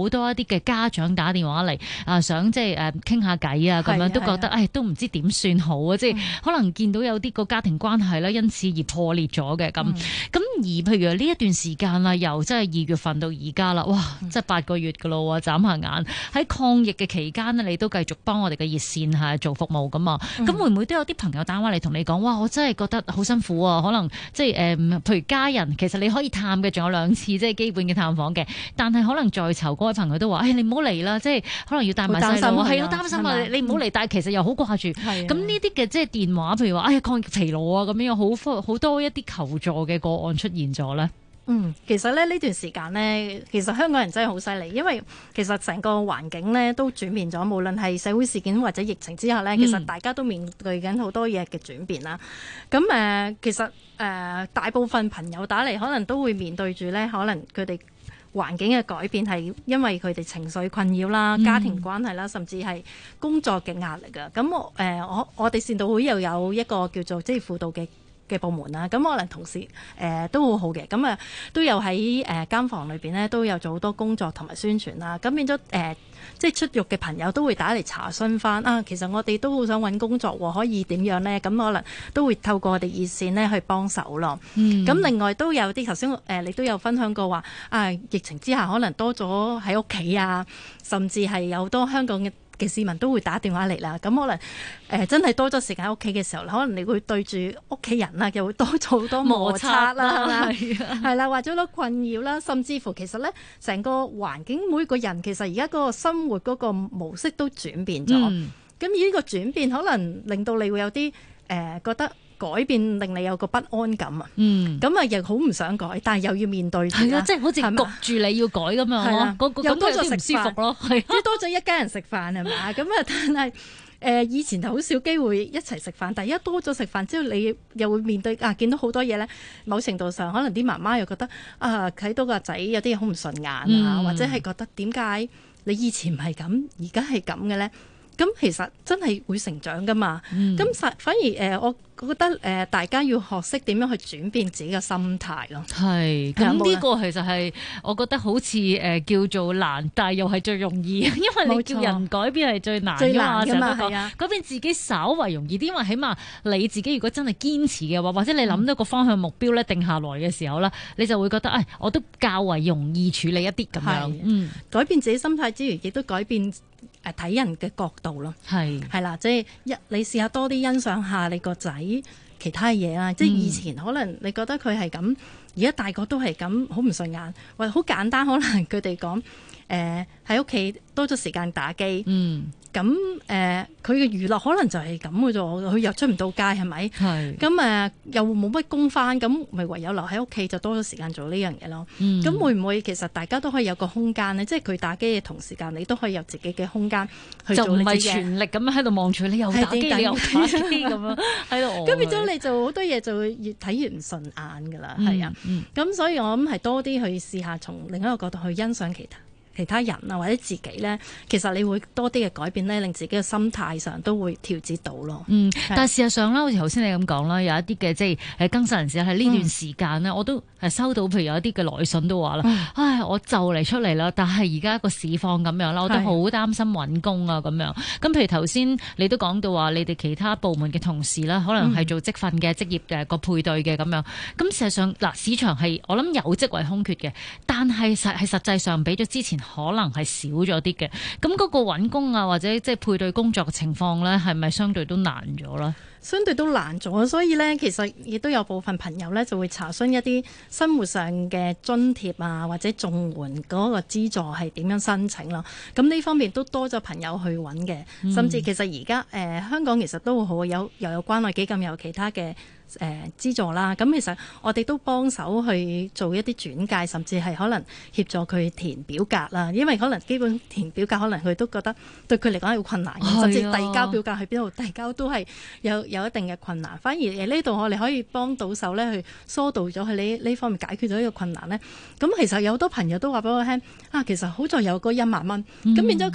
嘅家長打電話嚟想即係傾下偈啊，咁樣都覺得都唔知點算好啊！即係可能見到有啲個家庭關係咧，因此而破裂咗嘅咁。咁而譬如呢一段時間啦，由即係2月份到而家啦，哇！即係8個月噶咯喎，眨下眼喺抗疫嘅期間呢，你都繼續幫我哋嘅熱線係做服務噶嘛？咁會唔會都有啲朋友打電話嚟同你講，哇！我真係覺得好辛苦啊，可能即係譬如家人，其實你可以探嘅，仲有2次即係基本嘅探訪嘅，但係可能在囚嗰位朋友都話，你唔好嚟啦，即係可能要帶埋細路，係好擔心啊！你唔好嚟，但係其實又好掛住。咁呢啲嘅即係電話，譬如話抗疫疲勞啊，咁樣有好多一啲求助嘅個案出現咗咧。 其實咧呢段時間呢，其實香港人真係好犀利，因為其實成個環境呢都轉變咗，無論係社會事件或者疫情之下呢，其實大家都面對緊好多嘢嘅轉變啦。咁其實大部分朋友打嚟，可能都會面對住呢，可能佢哋環境嘅改變係因為佢哋情緒困擾啦、家庭關係啦，甚至係工作嘅壓力㗎。咁我哋善導會又有一個叫做職業輔導嘅部門啦，咁可能同事都好好嘅，咁都有喺監房裏邊呢，都有做好多工作同埋宣傳啦，咁變咗即係出獄嘅朋友都會打嚟查詢翻其實我哋都好想揾工作喎，可以點樣呢？咁可能都會透過我哋熱線呢去幫手咯。咁另外都有啲頭先你都有分享過話疫情之下可能多咗喺屋企啊，甚至係有好多香港嘅市民都會打電話嚟啦，咁可能真係多咗時間喺屋企嘅時候，可能你會對住屋企人啦，又會多咗好多摩擦啦，係啦，或者好多困擾啦，甚至乎其實咧，成個環境每個人其實而家嗰個生活嗰個模式都轉變咗，咁而呢個轉變可能令到你會有啲覺得改變令你有個不安感啊，咁又好唔想改，但係又要面對住啦， 即係好似焗住你要改咁樣，又多咗食舒服咯，即係多咗一家人食飯係嘛，咁但係以前就好少機會一齊食飯，但係一多咗食飯之後，你又會面對見到好多嘢咧，某程度上可能啲媽媽又覺得睇到個仔有啲嘢好唔順眼啊，或者係覺得點解你以前唔係咁，而家係咁嘅咧？咁其實真係會成長噶嘛，咁反而我覺得大家要學識點樣去轉變自己嘅心態咯。 係，咁呢個其實係我覺得好似叫做難，但係又係最容易，因為你叫人改變係最難㗎嘛，係啊，改變自己稍為容易啲，因為起碼你自己如果真係堅持嘅話，或者你諗到個方向目標咧定下來嘅時候啦，你就會覺得我都較為容易處理一啲咁樣。 改變自己心態之餘，亦都改變睇人嘅角度咯，係啦，即係你試下多啲欣賞下你個仔其他嘢啦，即係以前可能你覺得佢係咁，而家大個都係咁，好唔順眼，或者好簡單，可能佢哋講喺屋企多咗時間打機。咁佢嘅娛樂可能就係咁嘅啫，佢又出唔到街係咪？咁又冇乜工返，咁咪唯有留喺屋企就多咗時間做呢樣嘢咯。咁會唔會其實大家都可以有個空間呢？即係佢打機嘅同時間，你都可以有自己嘅空間去做你自己嘅。就唔係全力咁樣喺度望住你又打機，你又打機咁樣喺度。咁變咗你就好多嘢就會越睇越唔順眼㗎啦，係啊。咁所以我諗係多啲去試下從另一個角度去欣賞其他人啊，或者自己咧，其實你會多啲嘅改變咧，令自己嘅心態上都會調節到咯。 但係事實上啦，好似頭先你咁講啦，有一啲嘅即係更生人士喺呢段時間呢，我都係收到，譬如有一啲嘅來信都話啦，唉，我就嚟出嚟啦，但係而家個市況咁樣啦，我都好擔心揾工啊咁樣。咁譬如頭先你都講到話，你哋其他部門嘅同事啦，可能係做職訓嘅職業嘅個配對嘅咁樣。咁事實上嗱，市場係我諗有職位空缺嘅，但係實際上比咗之前可能係少咗啲嘅，咁嗰個揾工啊或者即係配對工作嘅情況咧，係咪相對都難咗咧？ 相對都難咗，所以咧其實亦都有部分朋友咧就會查詢一啲生活上嘅津貼啊，或者綜援嗰個資助係點樣申請咯。咁呢方面都多咗朋友去揾嘅，甚至其實而家香港其實都好又有關愛基金，又有其他嘅資助啦。咁其實我哋都幫手去做一啲轉介，甚至係可能協助佢填表格啦。因為可能基本填表格，可能佢都覺得對佢嚟講係好困難嘅，甚至遞交表格去邊度遞交都係有一定嘅困難。反而呢度我哋可以幫到手咧，去疏導咗佢呢方面，解決咗呢個困難咧。咁其實有好多朋友都話俾我聽其實好在有嗰1萬蚊，咁變咗佢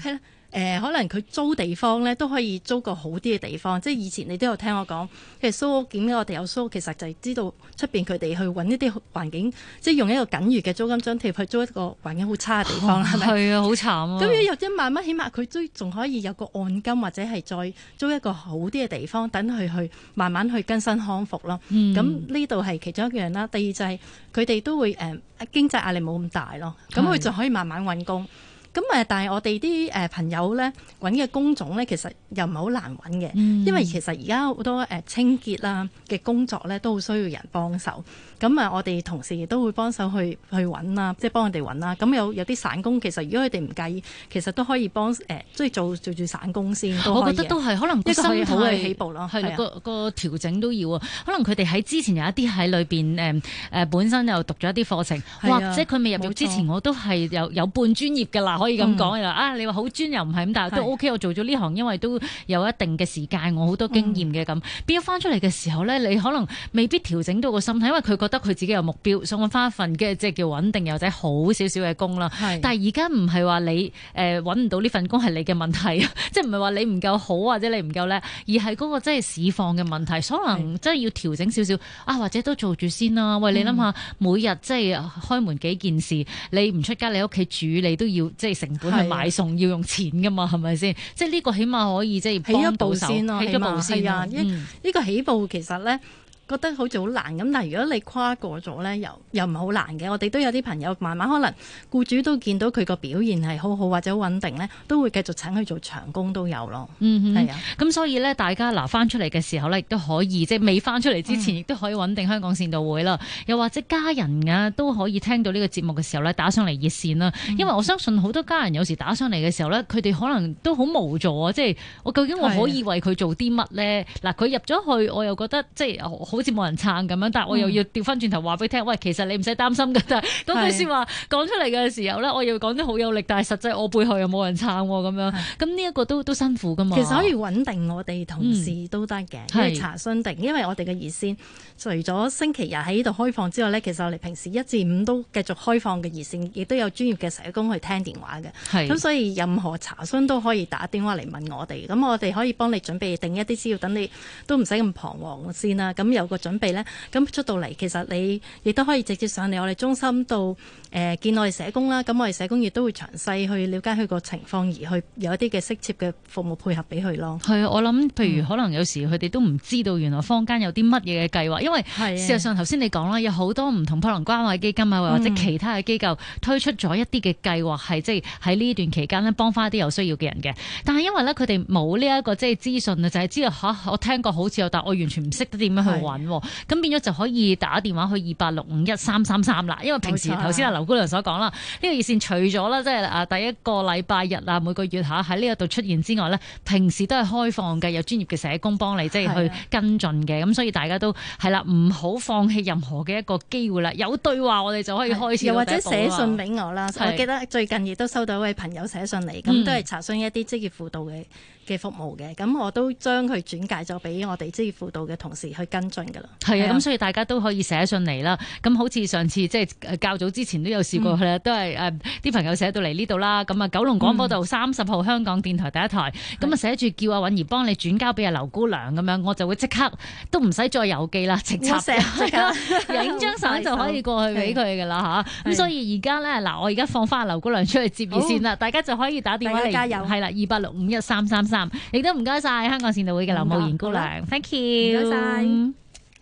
可能佢租地方咧都可以租個好啲嘅地方。即係以前你都有聽我講，其實蘇屋點解我哋有蘇屋，其實就係知道出邊佢哋去揾一啲環境，即係用一個僅餘嘅租金津貼去租一個環境好差嘅地方，係咪？ 係啊，好慘啊！ 咁樣有1萬蚊，起碼佢都仲可以有個按金，或者係再租一個好啲嘅地方，等佢去慢慢去更新康復咯。咁呢度係其中一樣啦。第二就係佢哋都會經濟壓力冇咁大咯，咁佢就可以慢慢揾工。咁但係我哋啲朋友咧揾嘅工種咧，其實又唔係好難揾嘅，因為其實而家好多清潔啦嘅工作咧都好需要人幫手。咁我哋同事亦都會幫手去揾啦，即係幫佢哋揾啦。咁有啲散工，其實如果佢哋唔介意，其實都可以幫即係做住散工先。 我覺得都係可能個心態好嘅起步咯， 係個調整都要啊。可能佢哋喺之前有一啲喺裏邊本身又讀咗一啲課程，或者佢未入獄之前我都係有半專業㗎啦，可以咁講你話好專又唔係咁，但係都 OK。我做咗呢行，因為都有一定嘅時間，我好多經驗嘅咁。變咗翻出嚟嘅時候咧，你可能未必調整到個心態，因為佢覺得佢自己有目標，想揾翻一份嘅即係叫穩定又或者好少少嘅工啦。但係而家唔係話你揾唔到呢份工係你嘅問題，即係唔係話你唔夠好或者你唔夠叻，而係嗰個即係市況嘅問題。可能真係要調整少少或者都做住先啦。喂，你諗下，每日即係開門幾件事，你唔出街，你屋企煮，你都要即係成本去買餸，要用錢噶嘛，係咪先？即係呢個起碼可以即係幫到手，起一步先啊！呢個起步其實咧，覺得好似好難咁，但係如果你跨過咗咧，又唔係好難嘅。我哋都有啲朋友慢慢可能僱主都見到佢個表現係好好或者好穩定咧，都會繼續請佢做長工都有咯。係啊，咁所以咧，大家嗱翻出嚟嘅時候咧，亦都可以即係未翻出嚟之前，亦都可以穩定香港善導會啦。又或者家人啊都可以聽到呢個節目嘅時候咧，打上嚟熱線啦。因為我相信好多家人有時打上嚟嘅時候咧，佢哋可能都好無助啊！即係我究竟我可以為佢做啲乜咧？嗱，佢入咗去，我又覺得即係好似冇人撐咁樣，但係我又要調翻轉頭話俾佢聽，喂，其實你唔使擔心㗎。但係嗰句説話講出嚟嘅時候咧，我要講得好有力，但係實際我背後又冇人撐咁樣，咁呢一個都辛苦㗎嘛。 其實可以穩定我哋同事都得嘅，可以查詢定，因為我哋嘅熱線除咗星期日喺呢度開放之外咧，其實我哋平時1至5都繼續開放嘅熱線，亦都有專業嘅社工去聽電話嘅。咁所以任何查詢都可以打電話嚟問我哋，咁我哋可以幫你準備定一啲資料，等你都唔使咁彷徨先啦。咁有個準備咧，咁出到嚟其實你亦都可以直接上嚟我哋中心度見我哋社工啦。咁我哋社工亦都會詳細去了解佢個情況，而去有一啲嘅適切嘅服務配合俾佢咯。 係啊，我諗譬如可能有時佢哋都唔知道原來坊間有啲乜嘢嘅計劃，因為事實上頭先你講啦，有好多唔同可能關愛基金啊，或者其他嘅機構推出咗一啲嘅計劃，係即係喺呢段期間咧幫翻一啲有需要嘅人嘅。但係因為咧佢哋冇呢一個即係資訊啊，就係知道我聽過好似有，但我完全唔識得點樣去揾，咁變咗就可以打電話去28651333啦。因為平時頭先阿劉姑娘所講啦，呢個熱線除咗啦即係第一個禮拜日啊每個月喺呢一度出現之外咧，平時都係開放嘅，有專業嘅社工幫你即係去跟進嘅。咁所以大家都係啦，唔好放棄任何嘅一個機會啦。有對話我哋就可以開始。 又或者寫信俾我啦，我記得最近亦都收到一位朋友寫信嚟，咁都係查詢一啲職業輔導嘅服務嘅，咁我都將佢轉介咗俾我哋職業輔導嘅同事去跟進㗎啦。 係啊，咁所以大家都可以寫信嚟啦。咁好似上次即係較早之前都有試過咧，都係啲朋友寫到嚟呢度啦。咁啊，九龍廣播道30號香港電台第一台，咁啊寫住叫阿允兒幫你轉交俾阿劉姑娘咁樣，我就會即刻都唔使再郵寄啦，直插影張相就可以過去俾佢㗎啦嚇。咁所以而家咧嗱，我而家放翻阿劉姑娘出去接熱線啦，大家就可以打電話嚟， 加油係啦，28651333。亦都唔該晒香港善導會嘅劉慕賢姑娘 ，thank you，唔該晒。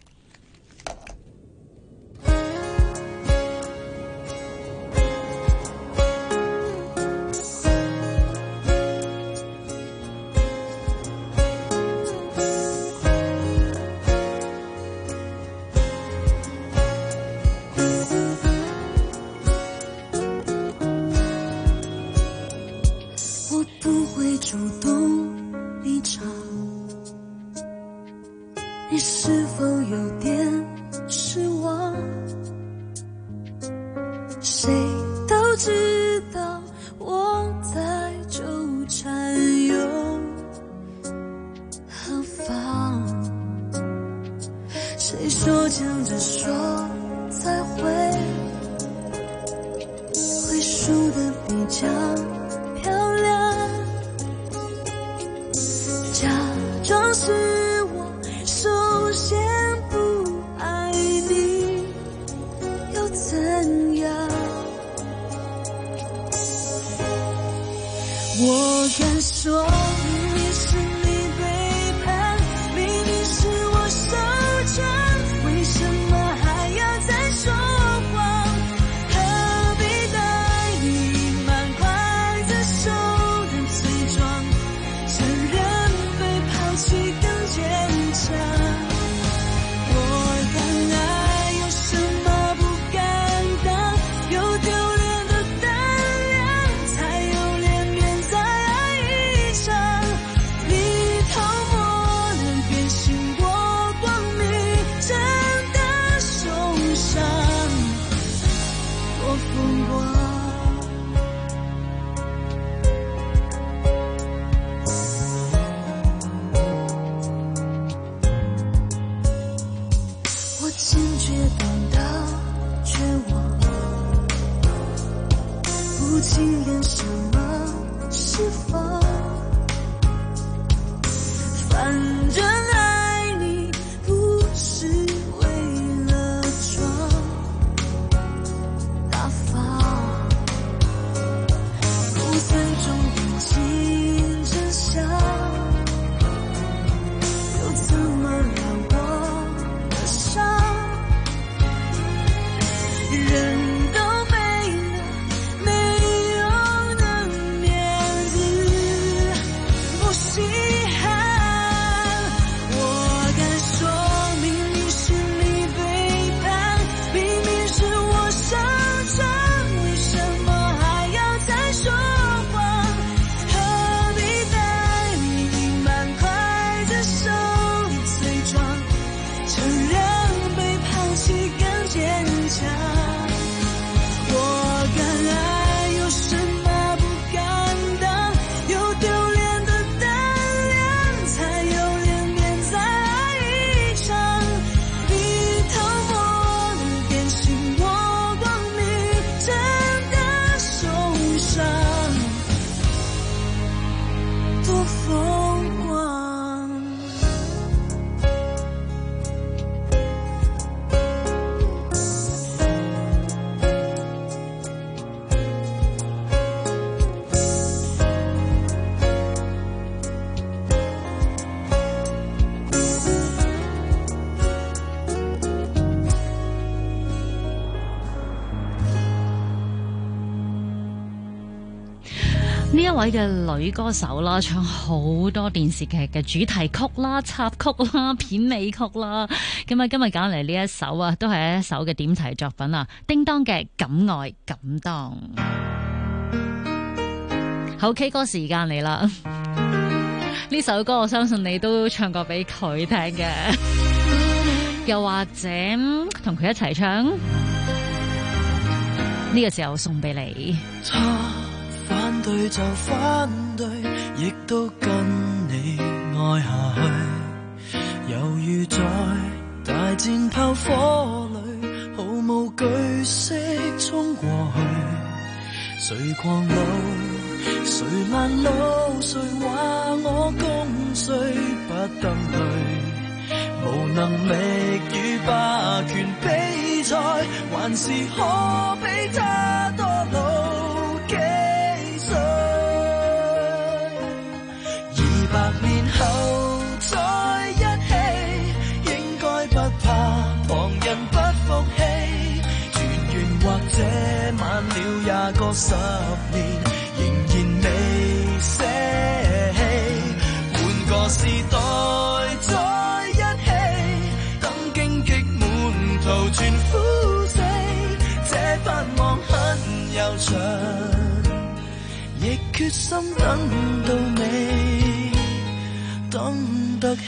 我不會主動離場，你是否有點失望？誰都知道我在糾纏又何妨？誰說講着說才會輸得比較漂亮？ 先觉得的绝望，不情愿什么释放，反正爱你不是为了装大方，不最终认清真相，又怎么让我的伤人都没了没有的面子，不稀罕。我敢说明明是你背叛，明明是我上场，为什么还要再说谎？何必在你满怀着手里伪装，承认被抛弃更坚强。我敢爱，有什么不敢当？有丢脸的胆量，才有脸面再爱一场。你偷摸地点醒我光明，真的受伤，多疯狂。 呢一位嘅女歌手啦，唱好多電視劇嘅主題曲啦、插曲啦、片尾曲啦。咁啊，今日揀嚟呢一首啊，都係一首嘅點題作品啊，叮當嘅《敢愛敢當》。好 K 歌時間嚟啦，呢首歌我相信你都唱過俾佢聽嘅，又或者同佢一齊唱。呢個時候送俾你。 反對就反對，亦都跟你愛下去，猶如在大戰炮火裏，毫無懼色衝過去。誰狂怒，誰攔路，誰話我共誰不登對，無能力與霸權比賽，還是可比他多老。200年後再一起，應該不怕旁人不服氣，團圓或者晚了20個10年，仍然未捨棄。換個時代再一起，等荊棘滿途全枯死，這盼望很悠長，亦決心等到尾，等得起。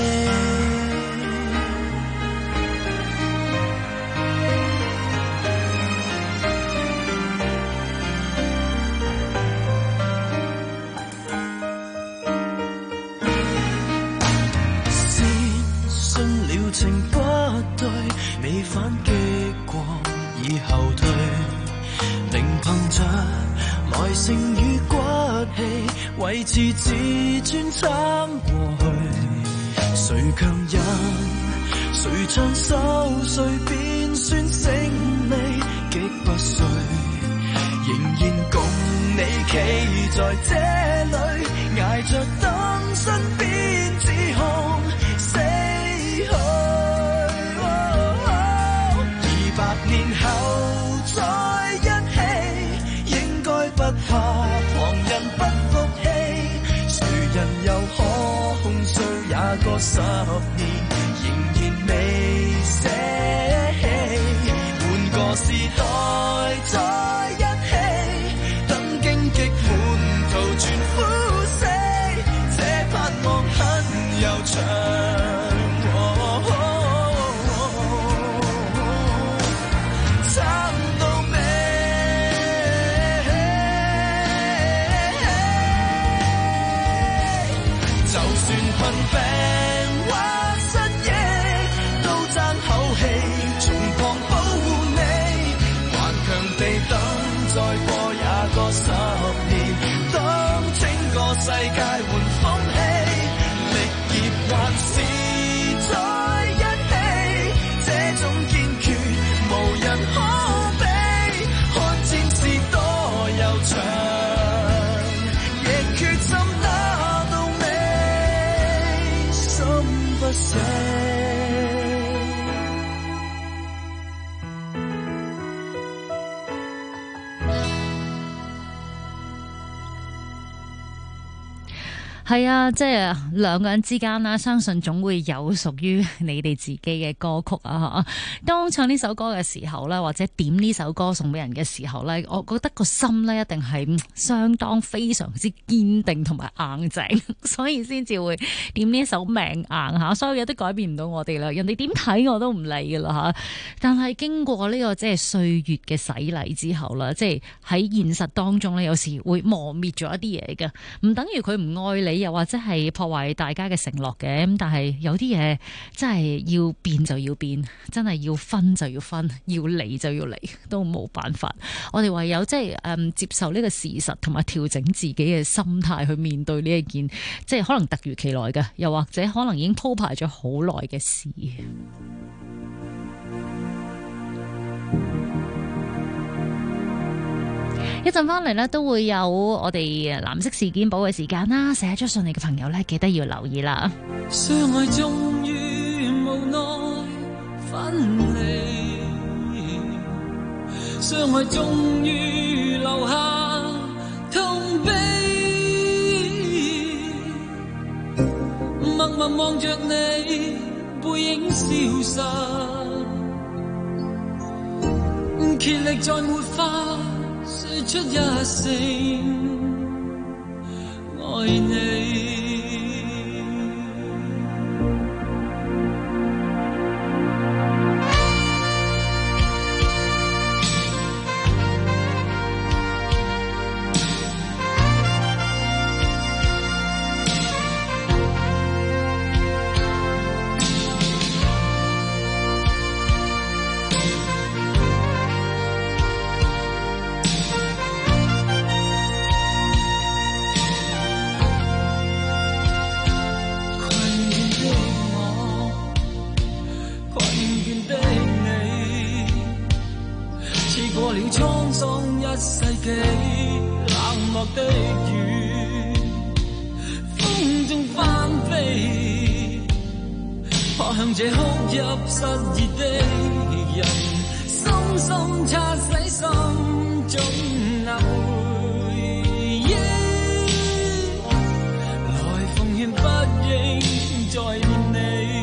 先信了情不對，未反擊過已後退，寧憑着耐性與骨氣，維持自尊撐過去。誰強忍，誰唱首，誰便算勝利，極不碎，仍然共你企在這裏，捱着等身邊指控死去。200年後再一起，應該不怕旁人不服氣，誰人又可控訴20個10年，仍然未捨棄。換個時代再一起，等荊棘滿途全枯死，這盼望很悠長。病或失憶，都爭口氣， 係啊，即係兩個人之間啦，相信總會有屬於你哋自己嘅歌曲啊！當唱呢首歌嘅時候咧，或者點呢首歌送俾人嘅時候咧，我覺得個心咧一定係相當非常之堅定同埋硬淨，所以先至會點呢一首命硬吓，所有嘢都改變唔到我哋啦。人哋點睇我都唔理噶啦吓，但係經過呢個即係歲月嘅洗禮之後啦，即係喺現實當中咧，有時會磨滅咗一啲嘢嘅，唔等於佢唔愛你，又或者係破壞大家嘅承諾嘅。咁但係有啲嘢真係要變就要變，真係要分就要分，要離就要離，都冇辦法。我哋唯有即係接受呢個事實，同埋調整自己嘅心態去面對呢一件即係可能突如其來嘅，又或者可能已經鋪排咗好耐嘅事。一陣翻嚟呢，都會有我哋藍色事件簿嘅時間啦，寫咗信嚟嘅朋友呢，記得要留意啦。 相愛終於無奈分離，相愛終於留下痛悲，默默望着你背影消失，竭力再沒法說出一聲愛你。世紀冷漠的雨，風中翻飛，撲向這哭泣失意的人，深深擦洗心中那回憶，來奉勸不應再念你。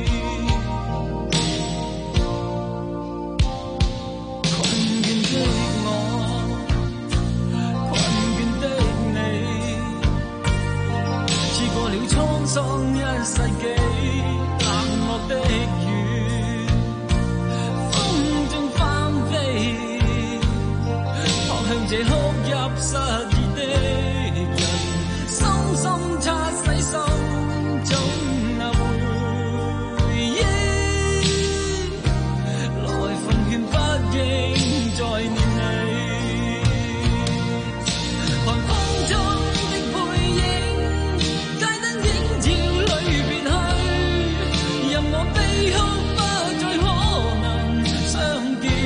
滄桑一世紀冷漠的雨，風中翻飛，撲向這哭泣失意的人，深深擦洗心中那回憶，來奉勸不應再念你。寒風中的背影，街燈映照裏別去，任我悲哭不再可能相見，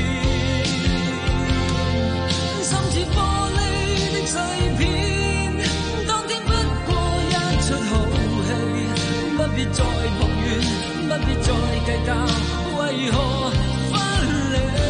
心似玻璃的碎片，當天不過一出好戲，不必再抱怨，不必再計較，為何分離。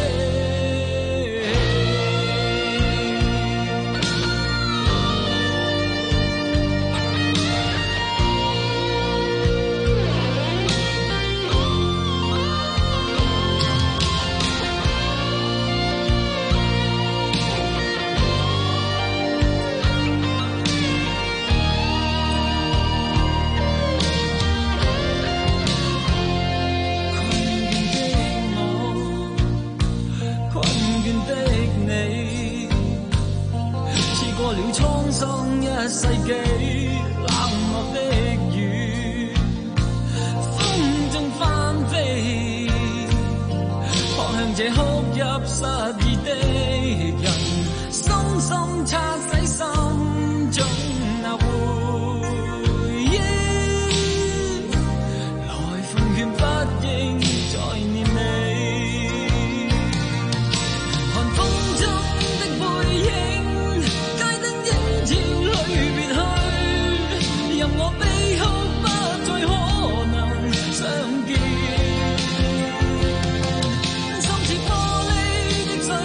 一世紀冷漠的雨，風中翻飛，撲向這哭泣失意的人，深深擦洗心中那回憶，來奉勸不應再念你。寒風中的背影，街燈映照裏別去，任我悲哭不再可能相見，心似玻璃的碎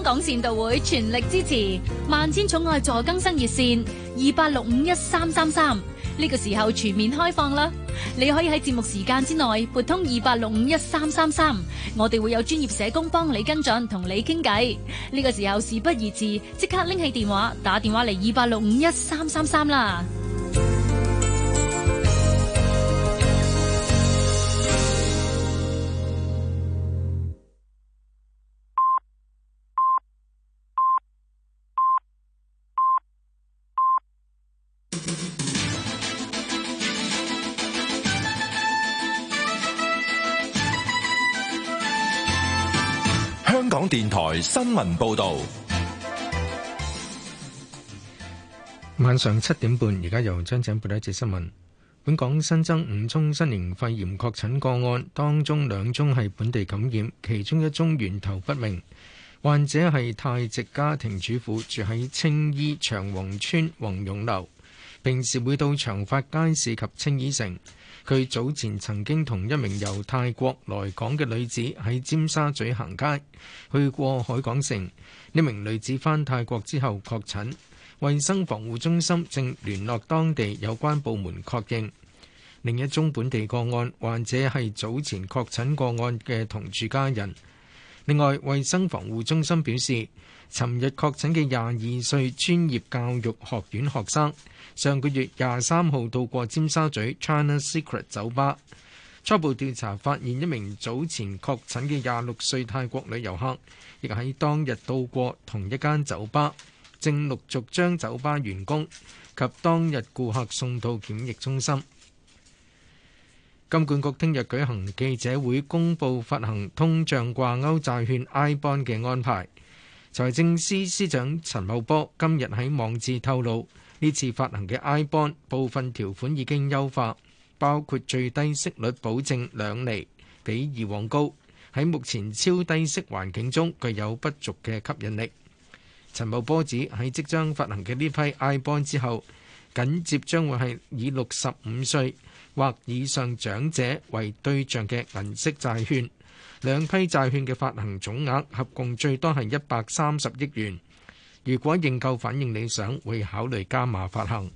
港善導會全力支持萬千寵愛助更生熱線28651333，呢個時候全面開放啦！你可以喺節目時間之內撥通28651333，我哋會有專業社工幫你跟進，同你傾偈。呢個時候事不宜遲，即刻拎起電話打電話嚟28651333啦！ 香港電台新聞報道， 晚上7點半，而家由張井報道一節新聞。本港新增5宗新型肺炎確診個案，當中2宗係本地感染，其中1宗源頭不明。患者係泰籍家庭主婦，住喺青衣長宏村宏勇樓，平時會到長發街市及青衣城。佢早前曾經同一名由泰國來港嘅女子喺尖沙咀行街，去過海港城。呢名女子返泰國之後確診，衛生防護中心正聯絡當地有關部門確認。另一宗本地個案，患者係早前確診個案嘅同住家人。另外，衛生防護中心表示，尋日確診嘅22歲專業教育學院學生，上個月23號到過尖沙咀 China Secret 酒吧。初步調查發現，一名早前確診嘅26歲泰國女遊客，亦喺當日到過同一間酒吧，正陸續將酒吧員工及當日顧客送到檢疫中心。金管局聽日舉行記者會，公佈發行通脹掛鈎債券 iBond 嘅安排。財政司司長陳茂波今日喺網誌透露，呢次發行嘅 iBond 部分條款已經優化，包括最低息率保證2厘，比以往高，喺目前超低息環境中具有不俗嘅吸引力。陳茂波指喺即將發行嘅呢批 iBond 之後，緊接將會係以65歲或以上長者為對象嘅銀色債券，兩批債券嘅發行總額合共最多係130億元。如果認購反應理想，會考慮加碼發行。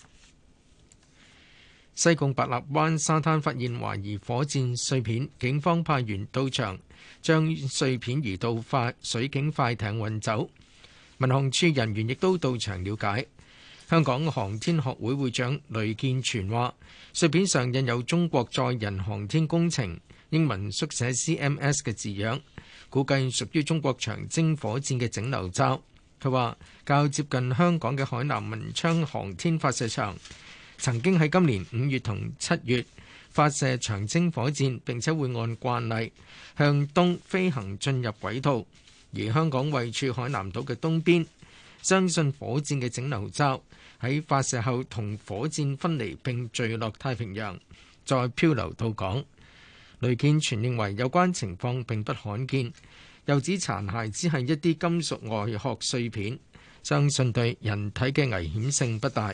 西貢白立灣沙灘發現懷疑火箭碎片，警方派員到場，將碎片移到水警快艇運走。民航處人員亦都到場了解。香港航天學會會長雷建全話，碎片上印有中國載人航天工程英文縮寫 CMS 嘅字樣，估計屬於中國長征火箭嘅整流罩。佢話較接近香港嘅海南文昌航天發射場曾經喺今年5月同7月發射長征火箭，並且會按慣例向東飛行進入軌道，而香港位處海南島嘅東邊，相信火箭嘅整流罩喺發射後同火箭分離並墜落太平洋，再漂流到港。雷建全認為有關情況並不罕見，又指殘骸只係一啲金屬外殼碎片，相信對人體嘅危險性不大。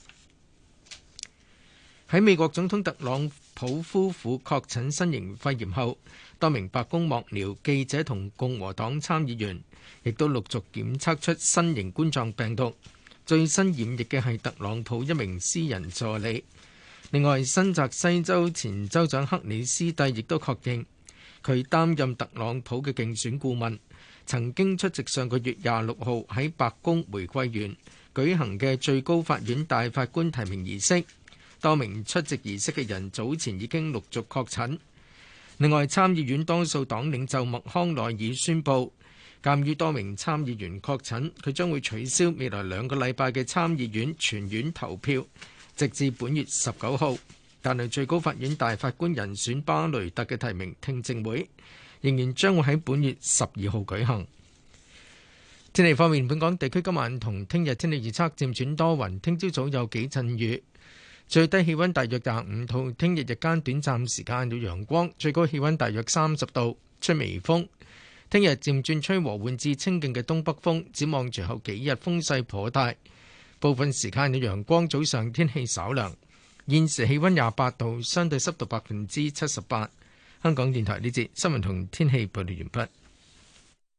喺美國總統特朗普夫婦確診新型肺炎後，多名白宮幕僚、記者同共和黨參議員亦都陸續檢測出新型冠狀病毒。最新染疫嘅係特朗普一名私人助理。另外，新澤西州前州長克里斯蒂亦都確認，佢擔任特朗普嘅競選顧問，曾經出席上個月26號喺白宮玫瑰園舉行嘅最高法院大法官提名儀式。多名出席儀式嘅人早前已經陸續確診。另外，參議院多數黨領袖麥康奈爾宣布，鑑於多名參議員確診，佢將會取消未來2個禮拜嘅參議院全院投票，直至本月19號。但係最高法院大法官人選巴雷特嘅提名聽證會仍然將會喺本月12號舉行。天氣方面，本港地區今晚同聽日天氣預測漸轉多雲，聽朝早有幾陣雨，最低氣溫大約25度。聽日日間短暫時間有陽光，最高氣溫大約30度，吹微風。聽日漸轉吹和緩至清勁嘅東北風，展望隨後幾日風勢頗大，部分時間有陽光，早上天氣稍涼。現時氣溫28度，相對濕度78%。香港電台呢節新聞同天氣報道完畢。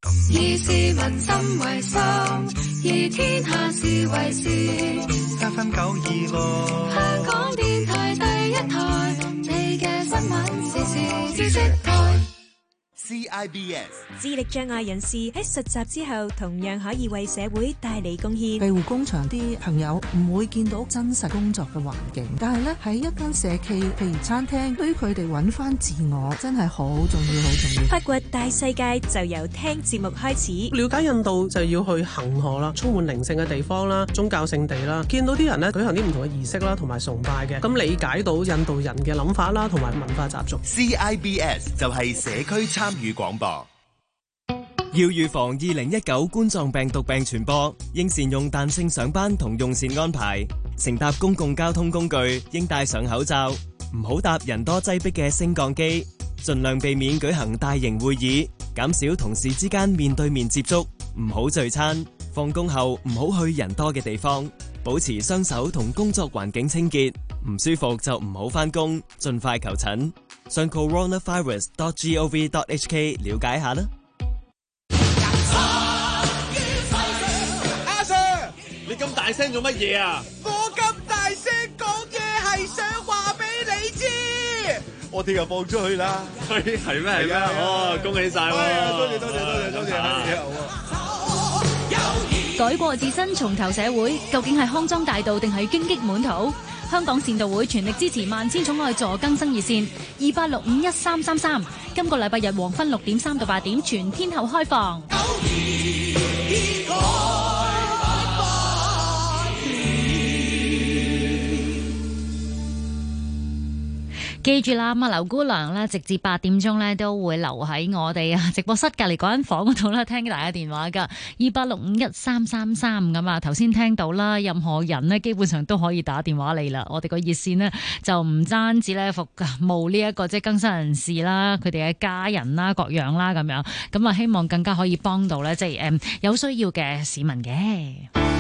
以市民心為心，以天下事為事。 926 香港電台第一台，你嘅新聞時事知識台。 CIBS 智力障礙人士喺實習之後，同樣可以為社會帶嚟貢獻。 庇護工場啲朋友唔會見到真實工作嘅環境，但係咧喺一間社企，譬如餐廳，對於佢哋揾翻自我，真係好重要，好重要。 發掘大世界就由聽節目開始。 了解印度就要去恒河啦，充滿靈性嘅地方啦，宗教聖地啦，見到啲人咧舉行啲唔同嘅儀式啦，同埋崇拜嘅，咁理解到印度人嘅諗法啦，同埋文化習俗。 CIBS 就係社區參與廣播。 要預防2019冠狀病毒病傳播，應善用彈性上班同用膳安排。乘搭公共交通工具應戴上口罩，唔好搭人多擠迫嘅升降機，盡量避免舉行大型會議，減少同事之間面對面接觸，唔好聚餐。放工後唔好去人多嘅地方，保持雙手同工作環境清潔。唔舒服就唔好返工，盡快求診。上 coronavirus.gov.hk 了解下啦。 阿 Sir， 你咁大聲做乜嘢啊？ 我咁大聲講嘢係想話俾你知， 我聽日放出去啦。係咩？係咩？哦，恭喜晒喎！多謝， 改過自身，重投社會，究竟係康莊大道定係荊棘滿途？香港善道會全力支持萬千寵愛助更生熱線28651333，今個禮拜日黃昏6點3到8點全天候開放。記住啦，咁啊，劉姑娘咧，直至8點鐘咧都會留喺我哋直播室隔離嗰間房嗰度啦，聽大家電話噶28651333咁啊。頭先聽到啦，任何人呢基本上都可以打電話嚟啦。我哋個熱線呢，就唔單止咧服務呢一個即係更生人士啦，佢哋嘅家人啦、各樣啦咁樣，咁啊希望更加可以幫到咧即係有需要嘅市民嘅。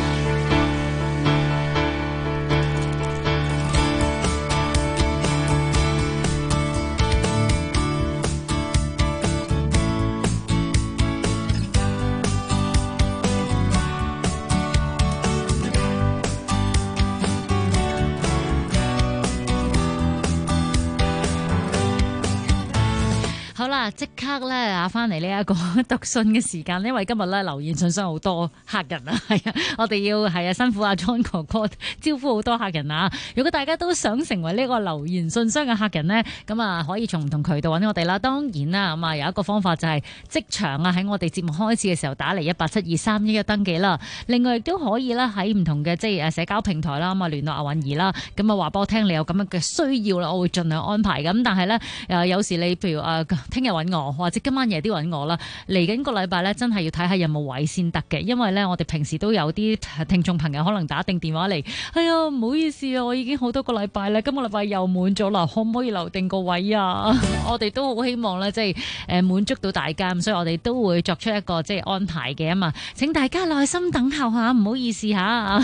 好啦，即刻咧翻嚟呢一個讀信嘅時間，因為今日咧留言信箱好多客人啊，係啊，我哋要係啊辛苦阿 John 哥哥招呼好多客人啊！如果大家都想成為呢個留言信箱嘅客人呢，咁啊可以從唔同渠道揾我哋啦。當然啦，咁啊有一個方法就係即場啊喺我哋節目開始嘅時候打嚟1872311登記啦。另外亦都可以啦喺唔同嘅即係社交平台啦，咁啊聯絡阿允兒啦，咁啊話俾我聽你有咁樣嘅需要啦，我會盡量安排咁。但係咧有時你譬如聽日揾我，或者今晚夜啲揾我啦。嚟緊個禮拜咧，真係要睇下有冇位先得嘅，因為咧我哋平時都有啲聽眾朋友可能打定電話嚟，哎呀唔好意思啊，我已經好多個禮拜咧，今個禮拜又滿咗啦，可唔可以留定個位啊？我哋都好希望咧，即係滿足到大家，咁所以我哋都會作出一個即係安排嘅啊嘛。請大家耐心等候下，唔好意思嚇。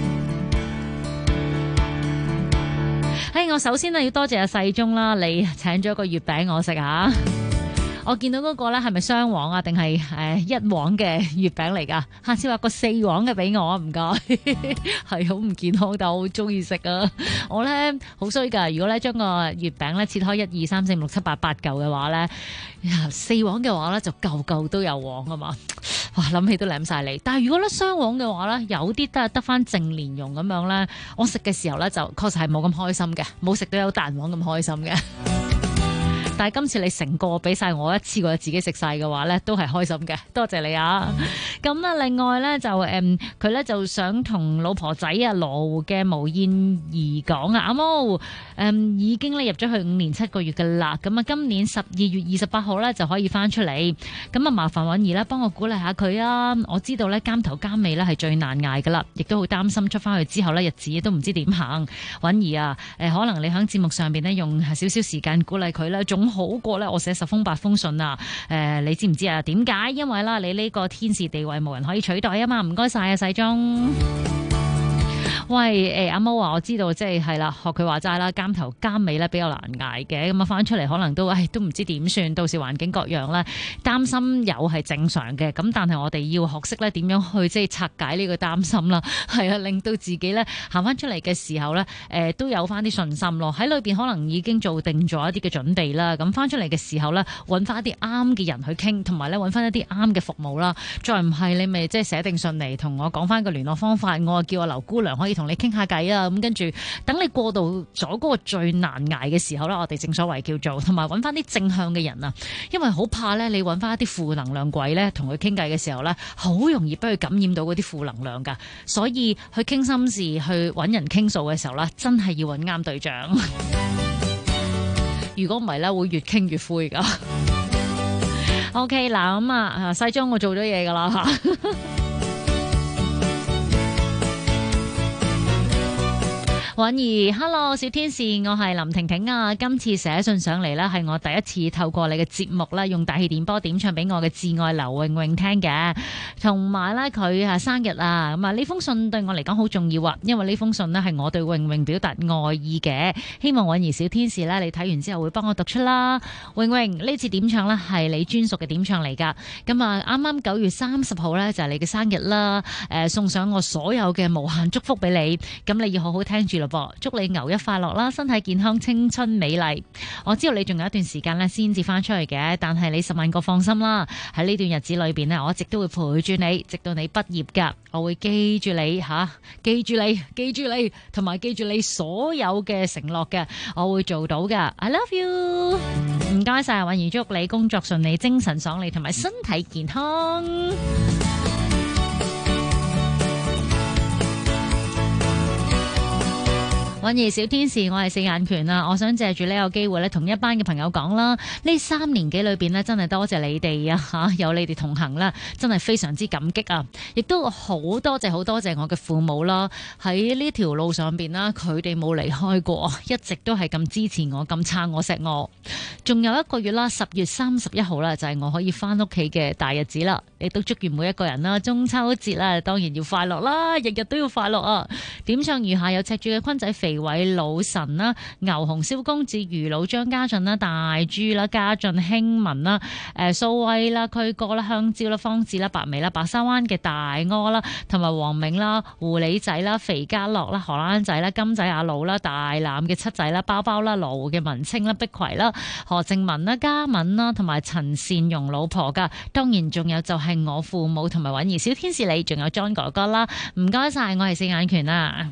我首先要多謝阿世忠啦，你請咗個月餅我食下。我見到嗰個咧係咪雙黃啊，定係一黃嘅月餅嚟㗎？下次話個4黃嘅俾我啊，唔該。係好唔健康，但我好中意食啊！我咧好衰㗎，如果咧將個月餅咧切開1、2、3、4、5、6、7、8、8嚿嘅話咧，4黃嘅話咧就嚿嚿都有黃啊嘛！哇，諗起都舐晒你。但係如果咧雙黃嘅話咧，有啲都係得翻淨蓮蓉咁樣咧，我食嘅時候咧就確實係冇咁開心嘅，冇食到有蛋黃咁開心嘅。但係今次你成個俾晒我一次過自己食晒嘅話咧，都係開心嘅，多謝你啊！咁啦，另外咧就佢咧就想同老婆仔啊羅湖嘅毛燕兒講啊，阿毛已經咧入咗去5年7個月嘅啦，咁啊今年12月28號咧就可以翻出嚟，咁啊麻煩允兒咧幫我鼓勵下佢啊！我知道咧監頭監尾咧係最難捱噶啦，亦都好擔心出翻去之後咧日子都唔知點行。允兒啊，可能你喺節目上邊咧用少少時間鼓勵佢啦，總好過咧我寫10封8封信啊！你知唔知啊？點解？因為啦，你呢個天使地位無人可以取代啊嘛！唔該晒啊，世忠。 喂，阿毛話我知道，即係啦，學佢話齋啦，監頭監尾咧比較難捱嘅，咁啊翻出嚟可能都都唔知點算，到時環境各樣咧，擔心有係正常嘅，咁但係我哋要學識咧點樣去即係拆解呢個擔心啦，係啊，令到自己咧行翻出嚟嘅時候咧，都有翻啲信心咯，喺裏邊可能已經做定咗一啲嘅準備啦，咁翻出嚟嘅時候咧，揾翻一啲啱嘅人去傾，同埋咧揾翻一啲啱嘅服務啦，再唔係你咪即係寫定信嚟同我講翻個聯絡方法，我叫阿劉姑娘可以同你傾下偈啊，咁跟住等你過渡咗嗰個最難捱嘅時候咧，我哋正所謂叫做同埋揾翻啲正向嘅人啊，因為好怕咧你揾翻一啲負能量鬼咧同佢傾偈嘅時候咧，好容易俾佢感染到嗰啲負能量噶，所以去傾心事去揾人傾訴嘅時候咧，真係要揾啱對象，如果唔係咧會越傾越灰噶。OK 嗱咁啊，細張我做咗嘢噶啦吓。婉兒 ，Hello 小天使，我係林婷婷啊。今次寫信上嚟呢，係我第一次透過你嘅節目啦，用大氣電波點唱俾我嘅摯愛劉穎穎聽嘅。同埋呢，佢生日啊，咁啊呢封信對我嚟講好重要啊，因為呢封信呢係我對穎穎表達愛意嘅。希望婉兒小天使呢，你睇完之後會幫我讀出啦。穎穎呢次點唱呢係你專屬嘅點唱嚟噶。咁啊啱啱9月30號呢，就係你嘅生日啦。送上我所有嘅無限祝福俾你。咁你要好好聽住咯。祝你牛一快樂啦，身體健康，青春美麗。我知道你仲有一段時間咧先至翻出去嘅，但係你10萬個放心啦。喺呢段日子裏邊咧，我一直都會陪住你，直到你畢業噶。我會記住你吓，記住你，同埋記住你所有嘅承諾嘅，我會做到噶。I love you， 唔該晒，婉兒，祝你工作順利，精神爽利，同埋身體健康。婉兒小天使，我係四眼拳啊！我想借住呢個機會咧，同一班嘅朋友講啦，呢3年幾裏邊咧，真係多謝你哋啊吓，有你哋同行啦，真係非常之感激啊！亦都好多謝我嘅父母啦，喺呢條路上邊啦，佢哋冇離開過，一直都係咁支持我，咁撐我，錫我。仲有1個月啦，10月31號啦，就係我可以翻屋企嘅大日子啦！亦都祝願每一個人啦，中秋節啦，當然要快樂啦，日日都要快樂啊！點唱餘下有赤柱嘅坤仔、肥偉、老神啦、牛紅蕭公子、魚佬、張家俊啦、大豬啦、家俊、興文啦、蘇威啦、區哥啦、香蕉啦、方志啦、白眉啦、白沙灣嘅大柯啦，同埋黃明啦、狐狸仔啦、肥家樂啦、荷蘭仔啦、金仔阿魯啦、大欖嘅七仔啦、包包啦、羅湖嘅文清啦、碧葵啦、何靜文啦、嘉敏啦，同埋陳善容老婆噶，當然仲有就係我父母同埋婉兒小天使你，仲有 John 哥哥啦，唔該晒，我係四眼拳啊！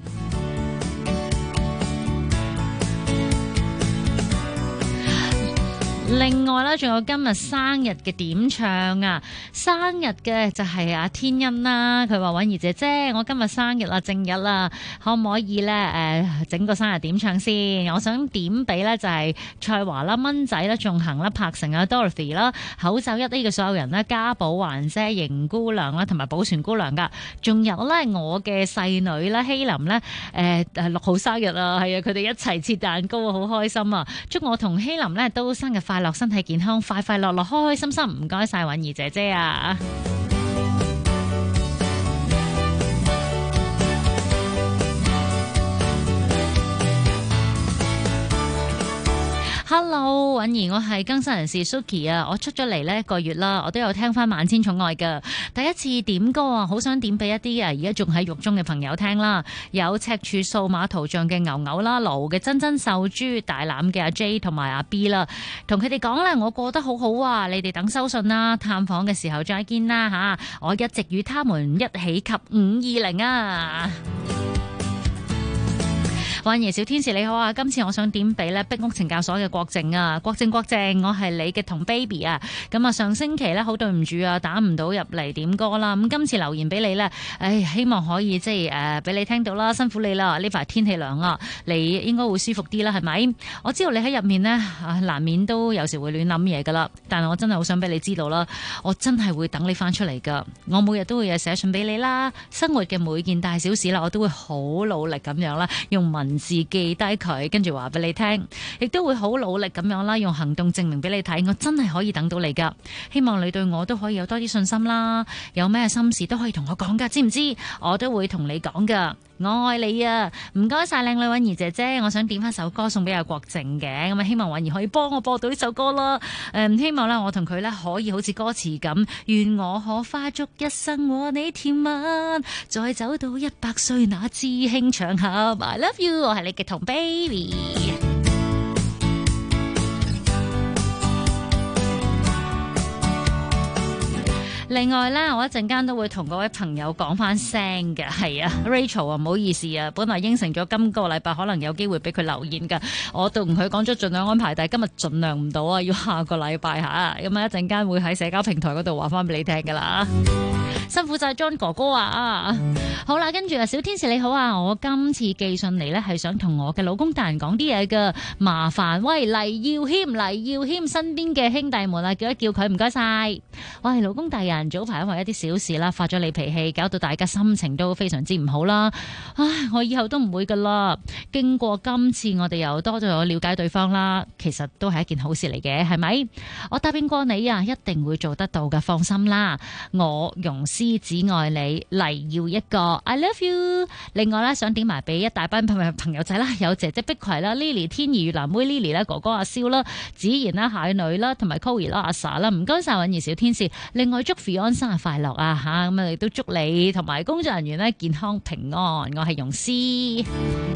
另外咧，仲有今日生日嘅點唱啊！生日嘅就係阿天恩啦，佢話婉兒姐姐，我今日生日啦，正日啦，可唔可以咧整個生日點唱先？我想點俾咧就係蔡華啦、蚊仔啦、仲恒啦、柏成啊、Dorothy 啦、口罩1A嘅所有人啦、家寶、環姐、瑩姑娘啦，同埋寶璇姑娘噶，仲有咧我嘅細女啦希林咧，6號生日啊，係啊，佢哋一齊切蛋糕啊，好開心啊！祝我同希林咧都生日快樂，身體健康，快快樂樂，開開心心，唔該晒婉兒姐姐啊！Hello， 婉兒，我係更新人士 Suki 啊，我出咗嚟呢1個月啦，我都有聽翻萬千寵愛噶，第一次點歌啊，好想點俾一啲而家仲喺獄中嘅朋友聽啦，有赤柱數碼圖像嘅牛牛啦，羅湖嘅珍珍秀珠，大欖嘅阿 J 同埋阿 B 啦，同佢哋講咧，我過得好好啊，你哋等收信啦，探訪嘅時候再見啦吓，我一直與他們一起及520啊！婉兒小天使你好啊，今次我想點俾咧壁屋懲教所嘅國靜啊，國靜，我係你嘅同 baby 啊，咁啊上星期咧好對唔住啊，打唔到入嚟點歌啦，咁今次留言俾你咧，希望可以即係俾你聽到啦，辛苦你啦，呢排天氣涼啊，你應該會舒服啲啦，係咪？我知道你喺入面呢，難免都有時會亂諗嘢噶啦，但係我真係好想俾你知道啦，我真係會等你翻出嚟噶，我每日都會寫信俾你啦，生活嘅每件大小事啦，我都會好努力咁樣啦，用文字記低佢，跟住話俾你聽，亦都會好努力咁樣啦，用行動證明俾你睇，我真係可以等到你噶。希望你對我都可以有多啲信心啦，有咩心事都可以同我講噶，知唔知？我都會同你講噶。 我愛你啊！唔該晒靚女韻兒姐姐，我想點翻首歌送俾阿國靜嘅，咁啊希望韻兒可以幫我播到呢首歌啦。希望咧我同佢咧可以好似歌詞咁，願我可花足一生和你甜蜜，再走到100歲那知馨場合。I love you， 我係你嘅童 baby。另外咧，我一陣間都會同各位朋友講翻聲嘅，係啊 ，Rachel 啊，唔好意思啊，本來應承咗今個禮拜可能有機會俾佢留言噶，我同佢講咗盡量安排，但係今日盡量唔到啊，要下個禮拜吓，咁啊一陣間會喺社交平台嗰度話翻俾你聽噶啦，辛苦晒 John 哥哥啊！好啦，跟住啊，小天使你好啊，我今次寄信嚟呢係想同我嘅老公大人講啲嘢噶，麻煩喂黎耀謙身邊嘅兄弟們啊，叫一叫佢，唔該晒。喂，老公大人，早排因為一啲小事啦，發咗你脾氣，搞到大家心情都非常之唔好啦。唉，我以後都唔會噶啦。經過今次我哋又多咗了解對方啦，其實都係一件好事嚟嘅，係咪？我答應過你啊，一定會做得到嘅，放心啦。我容師只愛你，黎耀一個 I love you。另外咧，想點埋俾一大班朋友仔啦，有姐姐碧葵啦 Lily 天兒越南妹 Lily 啦，哥哥阿蕭啦，子賢啦，蟹女啦，同埋 Koey 啦，阿 Sa 啦，唔該晒韻兒小天使。另外祝 Fion 生日快樂啊吓，咁啊亦都祝你同埋工作人員咧健康平安。我係容師。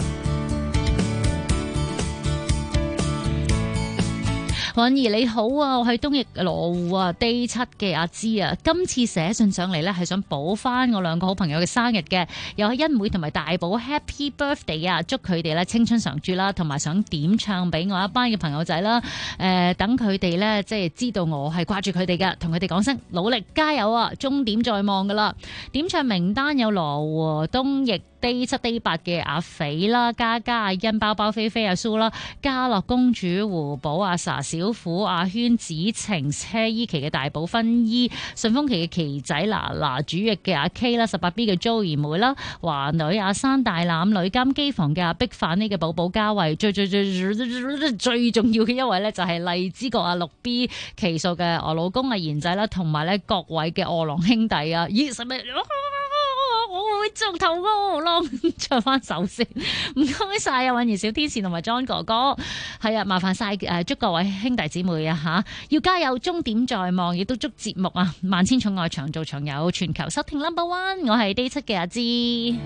韻兒你好啊，我係東翼羅湖啊 Day 7嘅阿芝啊，今次寫信上嚟呢係想補翻我兩個好朋友嘅生日嘅，又係欣妹同埋大寶 Happy Birthday 啊，祝佢哋呢青春常駐啦，同埋想點唱俾我一班嘅朋友仔啦，等佢哋呢即係知道我係掛住佢哋嘅，同佢哋講聲努力加油啊，終點在望噶啦，點唱名單有羅湖東翼Day 7 Day 8嘅阿肥啦、嘉嘉、阿欣、包包、菲菲、阿蘇啦、嘉樂公主、胡寶、阿 Sa、小虎、阿軒、子晴、車依琪嘅大寶芬姨、順豐期嘅琪仔、嗱主翼嘅阿 K 啦、18B 嘅 Joey 妹啦、華女阿山、大欖女監機房嘅阿碧飯呢嘅寶寶嘉慧，最重要嘅一位呢，就係荔枝角阿6 B 期數嘅我老公阿賢仔啦，同埋咧各位嘅餓狼兄弟啊，咦使咩？我會做頭餓狼，唱翻首先，唔該晒啊！韻兒小天使同埋 John 哥哥，係啊，麻煩晒祝各位兄弟姊妹啊吓，要加油，終點在望，亦都祝節目啊萬千寵愛長做長有，全球收聽 No.1， 我係 Day 7嘅阿芝。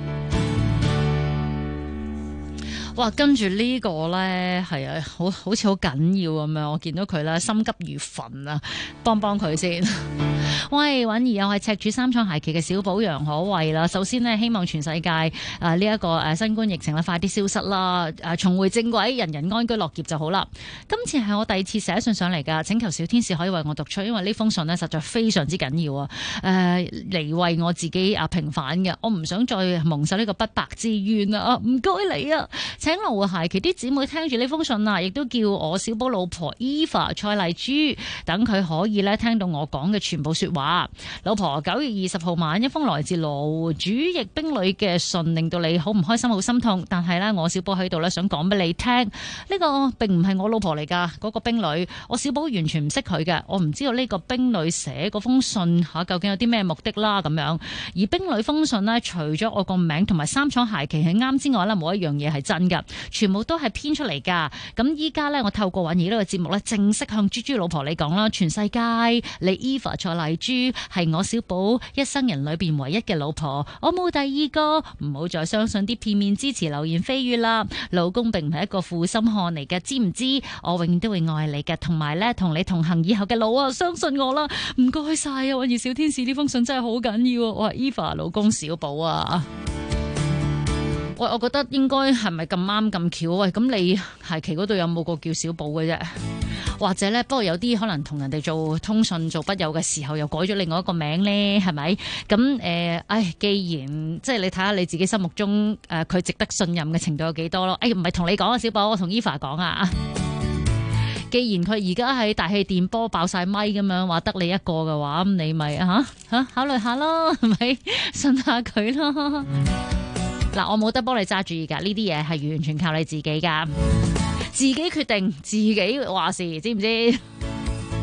哇，跟住呢個呢，係啊，好似好緊要咁樣，我見到佢啦，心急如焚啊，幫佢先。喂，韻兒又係赤柱三廠鞋期嘅小寶楊可慧啦。首先呢，希望全世界呢一個新冠疫情咧快啲消失啦，重回正軌，人人安居樂業就好啦。今次係我第2次寫信上嚟噶，請求小天使可以為我讀出，因為呢封信呢實在非常之緊要啊，嚟為我自己平反嘅，我唔想再蒙受呢個不白之冤啊！唔該你啊！請羅湖鞋期啲姊妹聽住呢封信啊，亦都叫我小寶老婆 Eva 蔡麗珠，等佢可以咧聽到我講嘅全部說話。老婆，9月20號晚一封來自羅湖主翼兵旅嘅信，令到你好唔開心好心痛，但係呢，我小寶喺度咧想講俾你聽，呢個並唔係我老婆嚟噶，嗰個兵旅我小寶完全唔識佢嘅，我唔知道呢個兵旅寫嗰封信究竟有啲咩目的啦咁樣。而兵旅封信呢，除咗我個名同埋三廠鞋期係啱之外呢，冇一樣嘢係真噶，全部都係編出嚟噶。咁依家呢，我透過韻兒呢個節目呢，正式向豬豬老婆你講啦，全世界你 Eva 蔡麗珠係我小寶一生人裏邊唯一嘅老婆，我冇第二個，唔好再相信啲片面支持流言蜚語啦。老公並唔係一個負心漢嚟嘅，知唔知？我永遠都會愛你嘅，同埋呢，同你同行以後嘅路啊，相信我啦。唔該晒啊，韻兒小天使，呢封信真係好緊要啊！我係 Eva 老公小寶啊。喂，我覺得應該係咪咁啱咁巧？喂，咁你鞋期嗰度有冇個叫小寶嘅啫？或者咧，不過有啲可能同人哋做通訊做筆友嘅時候，又改咗另外一個名咧，係咪？咁既然即係你睇下你自己心目中佢值得信任嘅程度有幾多咯？唔係同你講啊，小寶，我同 Eva 講啊。既然佢而家喺大氣電波爆晒咪咁樣，話得你一個嘅話，咁你咪考慮下咯，係咪？信下佢咯。嗱，我冇得幫你揸主意噶，呢啲嘢係完全靠你自己噶，自己決定，自己話事，知唔知？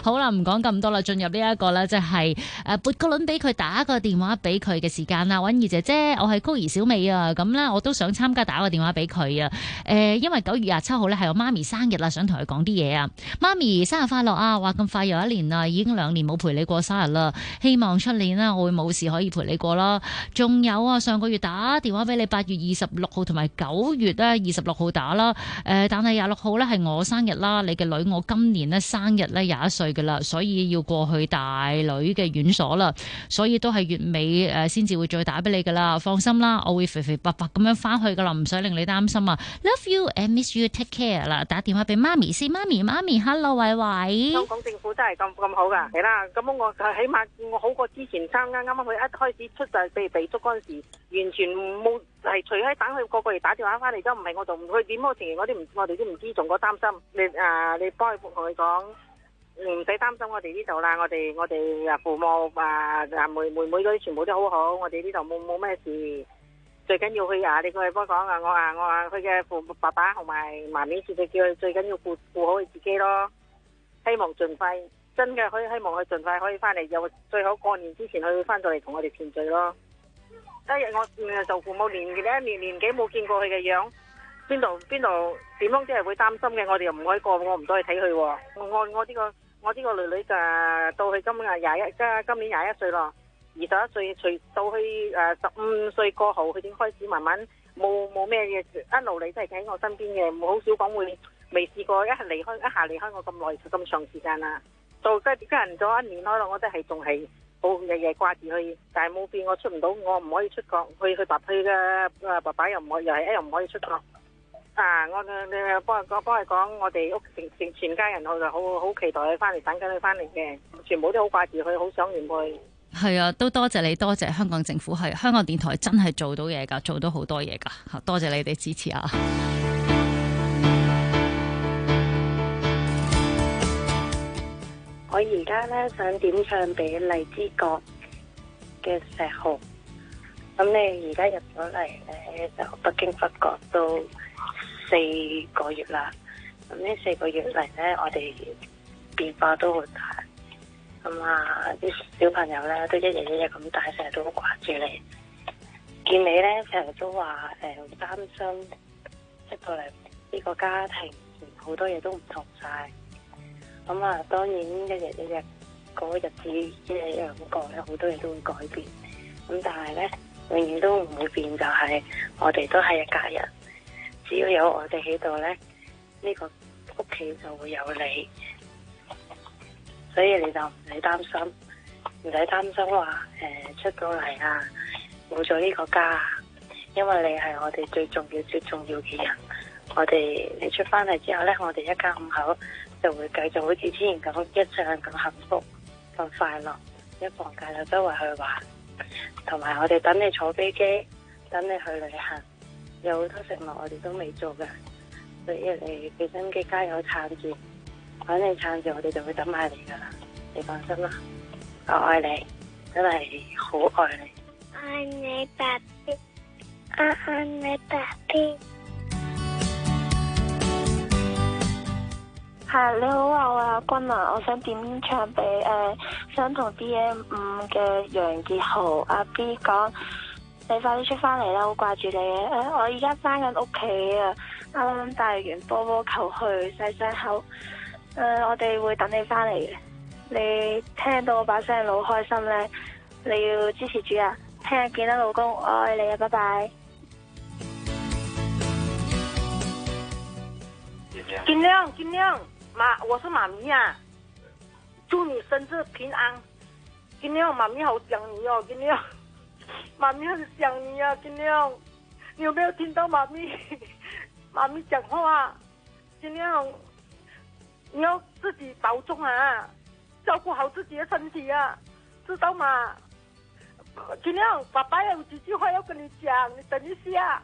好啦，唔講咁多啦，進入呢一個咧，即係撥個輪俾佢打個電話俾佢嘅時間啦。韻儀姐姐，我係高兒小美啊，咁咧我都想參加打個電話俾佢啊。因為9月27號咧係我媽咪生日啦，想同佢講啲嘢啊。媽咪生日快樂啊！話咁快又一年啦，已經2年冇陪你過生日啦。希望出年呢，我會冇事可以陪你過啦。仲有啊，上個月打電話俾你，8月26號同埋9月咧26號打啦。但係26號咧係我生日啦，你嘅女我今年咧生日咧21歲噶啦，所以要過去大女嘅院所啦，所以都係月尾先至會再打俾你噶啦。放心啦，我會肥肥白白咁樣翻去噶啦，唔使令你擔心啊。Love you and miss you, take care 啦。打電話俾媽咪先，媽咪 ，hello 喂喂。 香港政府真係咁好噶，係啦，咁我起碼我好過之前啱佢一開始出就被捉嗰陣時，完全冇係除喺等佢個個月打電話翻嚟，都唔係我就唔去點個情形，我哋都唔知，仲個擔心。你幫佢同佢講，唔使擔心我哋呢度啦，我哋父母妹妹嗰啲全部都好好，我哋呢度冇咩事。最緊要佢你過去幫講我佢嘅爸爸同埋媽咪，叫佢最緊要顧好佢自己咯。希望盡快真嘅希望佢盡快可以翻嚟，又最好過年之前佢翻到嚟同我哋團聚咯。一日我做父母年幾冇見過佢嘅樣，邊度點樣都係會擔心嘅。我哋又唔可以過，我唔多去睇佢。我呢個女就到佢今年21歲咯，21歲到佢15歲過後，佢已經開始慢慢冇咩嘢，一路嚟都係喺我身邊嘅，好少講會未試過一下離開我咁耐咁長時間啦。到家人咗1年開咯，我都係仲係好日日掛住佢，但係冇變，我出唔到，我唔可以出國，佢嘅爸爸又唔可以出國。我幫佢講，我哋屋全家人我就好期待佢翻嚟，等緊佢翻嚟嘅，全部都好掛住佢，好想念佢。 係啊，都多謝你，多謝香港政府，係香港電台真係做到嘢㗎，做到好多嘢㗎，多謝你哋支持啊！ 我而家咧想點唱俾荔枝角嘅石號，咁你而家入咗嚟咧就北京北角都4個月啦，咁呢4個月嚟咧我哋變化都好大，咁啲小朋友咧都一日咁大，成日都好掛住你，見你咧成日都話好擔心，出到嚟呢個家庭好多嘢都唔同晒。咁當然一日嗰個日子一日咁過咧，好多嘢都會改變。咁但係咧，永遠都唔會變，就係我哋都係一家人。只要有我哋喺度咧，呢個屋企就會有你。所以你就唔使擔心，唔使擔心話出到嚟啊，冇咗呢個家，因為你係我哋最重要嘅人。你出翻嚟之後咧，我哋一家5口就會繼續好似之前咁一樣咁幸福、咁快樂。一放假就周圍去玩，同埋我哋等你坐飛機，等你去旅行，有好多食物我哋都未做嘅，所以你俾心機加油撐住，反正撐住我哋就會等埋你噶啦，你放心啦，我愛你，真係好愛你。 愛你爸 B， 愛你爸 B。係你好啊，我係阿君啊，我想點唱俾想同 DM5 嘅楊傑豪阿 B 講，你快啲出翻嚟啦，好掛住你啊！我而家翻緊屋企啊，啱啱帶完波波球去洗口，我哋會等你翻嚟嘅。你聽到我把聲好開心咧，你要支持住啊！聽日見啦，老公，我愛你啊，拜拜。 金亮。我是媽咪啊，祝你生日平安。金亮，媽咪好想你哦，金亮，媽咪很想你啊，金亮，你有沒有聽到媽咪講話？金亮，你要自己保重啊，照顧好自己的身體啊，知道嗎？金亮，爸爸有幾句話要跟你講，你等一下。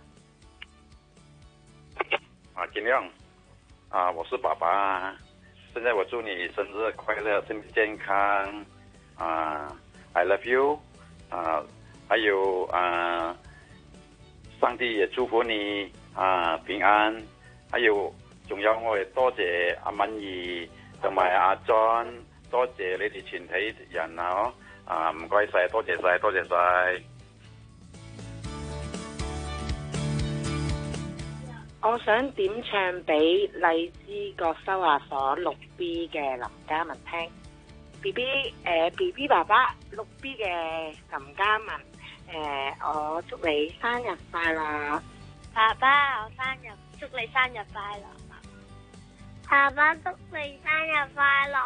金亮。我是爸爸，現在我祝你生日快樂，身體健康，I love you，還有上帝也祝福你平安，還有仲有我哋多謝阿敏儀同埋阿 John 多謝你哋全體人啊！唔該晒，多謝晒，多謝晒。 我想點唱俾荔枝角收押所6 B 嘅林嘉文聽。BB 爸爸6 B 嘅林嘉文，我祝你生日快樂。 爸爸，祝你生日快樂。爸爸，祝你生日快樂。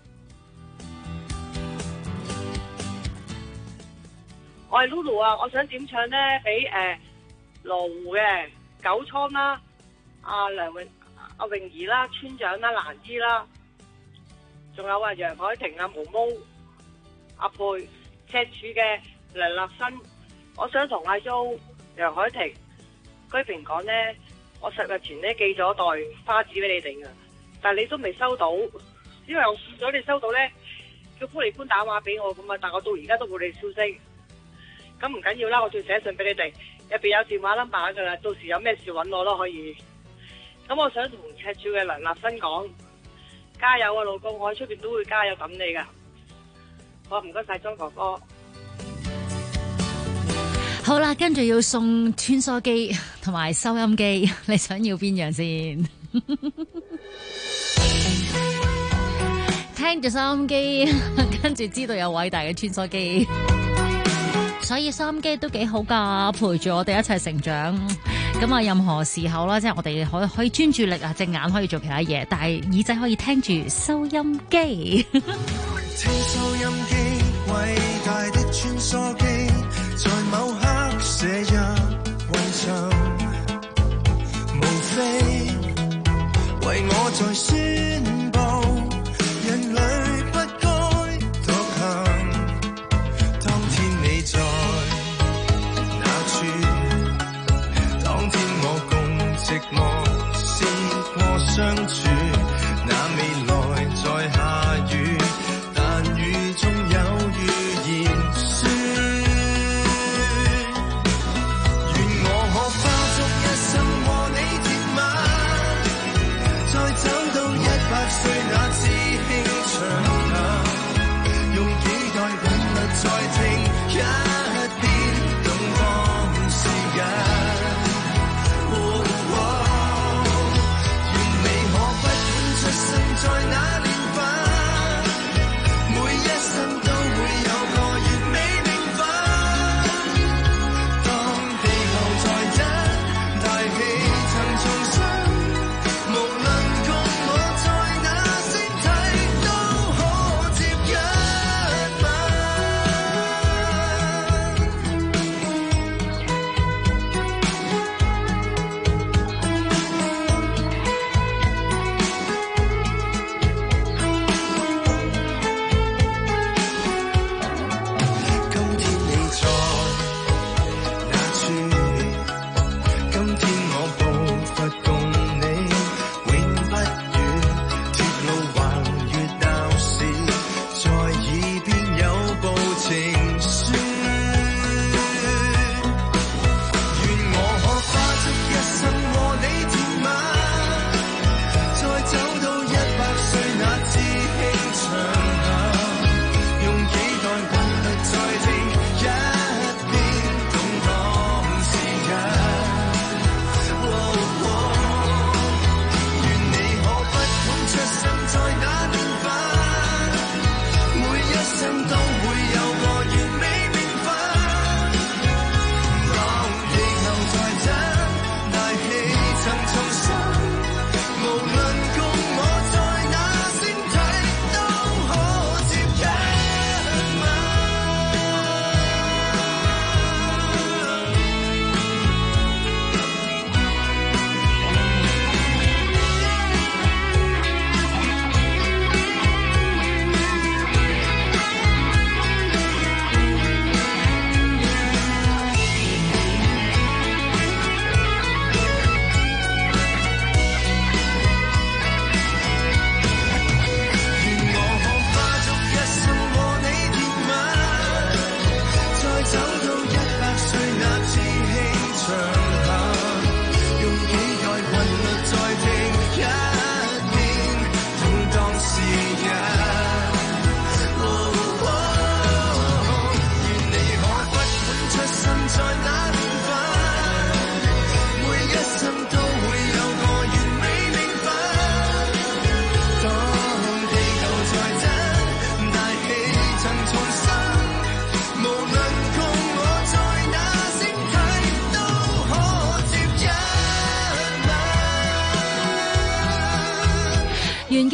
我係 Lulu 啊，我想點唱咧俾羅湖嘅九倉啦、阿泳儀啦、村長啦、蘭姨啦，仲有楊海婷、毛毛、阿佩、赤柱嘅梁立新。我想同阿 Jo、楊海婷、居平講咧，我10日前咧寄咗袋花紙俾你哋噶，但係你都未收到，因為我見咗你收到咧，叫福利官打電話俾我咁啊，但我到而家都冇你消息。咁唔緊要啦，我再寫信俾你哋，入邊有電話 number 噶啦，到時有咩事揾我咯，可以。咁我想同赤柱嘅梁立新講，加油啊老公，我喺出邊都會加油等你噶。好，唔該晒莊哥哥。 好啦，跟住要送穿梭機同埋收音機，你想要邊樣先？聽住收音機，跟住知道有偉大嘅穿梭機。所以收音機都幾好噶，陪住我哋一齊成長。咁啊，任何時候啦，即係我哋可以專注力啊，隻眼可以做其他嘢，但係耳仔可以聽住收音機。 聽收音機，偉大的穿梭機，在某刻寫入雲層，無非為我在宣布，人類不該獨行。當天你在哪處？當天我共寂寞是我相處，那未來在下雨，但雨中有預言說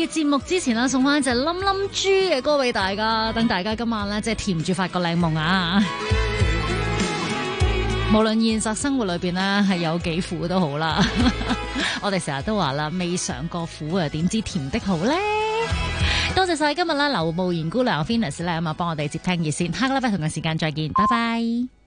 結節目之前啦，送翻一隻冧冧豬嘅歌俾大家，等大家今晚咧即係甜住發個靚夢啊！無論現實生活裏邊咧係有幾苦都好啦，我哋成日都話啦，未嘗過苦啊，點知甜的好咧？多謝晒今日啦，劉慕賢姑娘 Venus 咧咁啊，幫我哋接聽熱線，下個禮拜同個時間再見，拜拜。